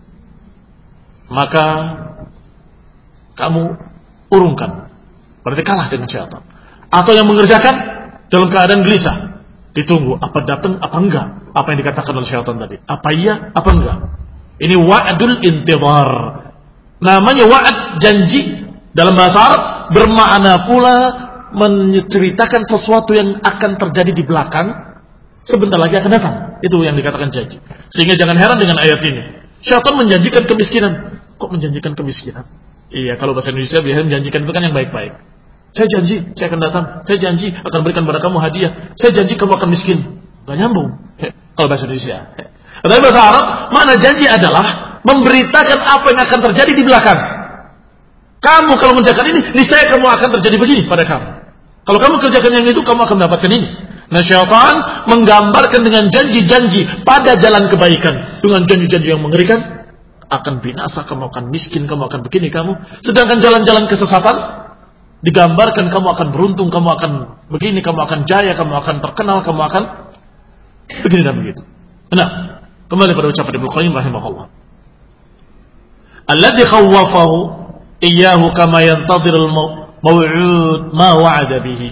Maka kamu urungkan, berarti kalah dengan syaitan. Atau yang mengerjakan dalam keadaan gelisah, ditunggu apa datang apa enggak, apa yang dikatakan oleh syaitan tadi, apa iya apa enggak. Ini wa'dul intidhar. Namanya wa'ad, janji, dalam bahasa Arab bermakna pula menceritakan sesuatu yang akan terjadi di belakang, sebentar lagi akan datang. Itu yang dikatakan janji. Sehingga jangan heran dengan ayat ini. Syaitan menjanjikan kemiskinan. Kok menjanjikan kemiskinan? Iya, kalau bahasa Indonesia biasanya menjanjikan itu kan yang baik-baik. Saya janji, saya akan datang. Saya janji akan berikan pada kamu hadiah. Saya janji kamu akan miskin. Gak nyambung. Kalau bahasa Indonesia. Tapi bahasa Arab, mana janji adalah memberitakan apa yang akan terjadi di belakang. Kamu kalau mengerjakan ini, niscaya kamu akan terjadi begini pada kamu. Kalau kamu kerjakan yang itu, kamu akan mendapatkan ini. Nah, syaitan menggambarkan dengan janji-janji pada jalan kebaikan, dengan janji-janji yang mengerikan, akan binasa, kamu akan miskin, kamu akan begini kamu. Sedangkan jalan-jalan kesesatan digambarkan kamu akan beruntung, kamu akan begini, kamu akan jaya, kamu akan terkenal, kamu akan begini dan begitu. Nah, kembali pada ucapan Ibnu Qayyim rahimahullah. Alladzi khawwafahu iyyahu kama yantadhirul maw'ud ma wa'ada bihi.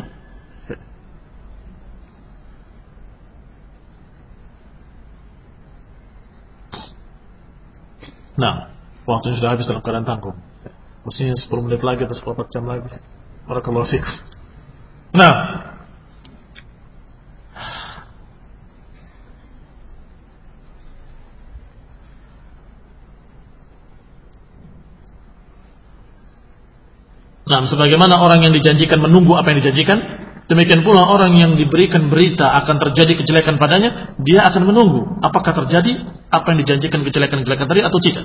Nah, waktunya sudah habis dalam keadaan tanggung. Mestinya sepuluh menit lagi atau sepuluh jam lagi. Barakallahu fiik. Nah, Nah, sebagaimana orang yang dijanjikan menunggu apa yang dijanjikan, demikian pula orang yang diberikan berita akan terjadi kejelekan padanya, dia akan menunggu apakah terjadi apa yang dijanjikan kejelekan-kejelekan tadi atau tidak.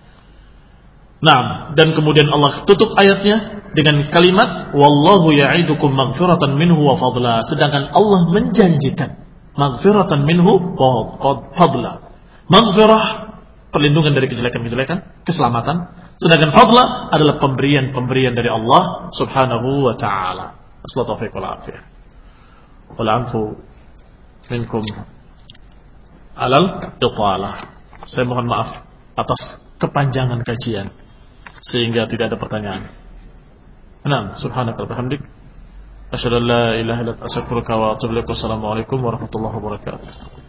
Nah, dan kemudian Allah tutup ayatnya dengan kalimat wallahu ya'idukum maghfiratan minhu wa fadla. Sedangkan Allah menjanjikan maghfiratan minhu wa fadla. Maghfirah, perlindungan dari kejelekan-kejelekan, keselamatan. Sedangkan fadla adalah pemberian-pemberian dari Allah Subhanahu wa taala. Assalamualaikum warahmatullahi wabarakatuh. Wal 'afwu minkum alal itala. Saya mohon maaf atas kepanjangan kajian sehingga tidak ada pertanyaan. Naam, subhanaka wa bihamdik asyhadu an la ilaha illa anta astaghfiruka wa atubu ilaik. Wassalamualaikum warahmatullahi wabarakatuh.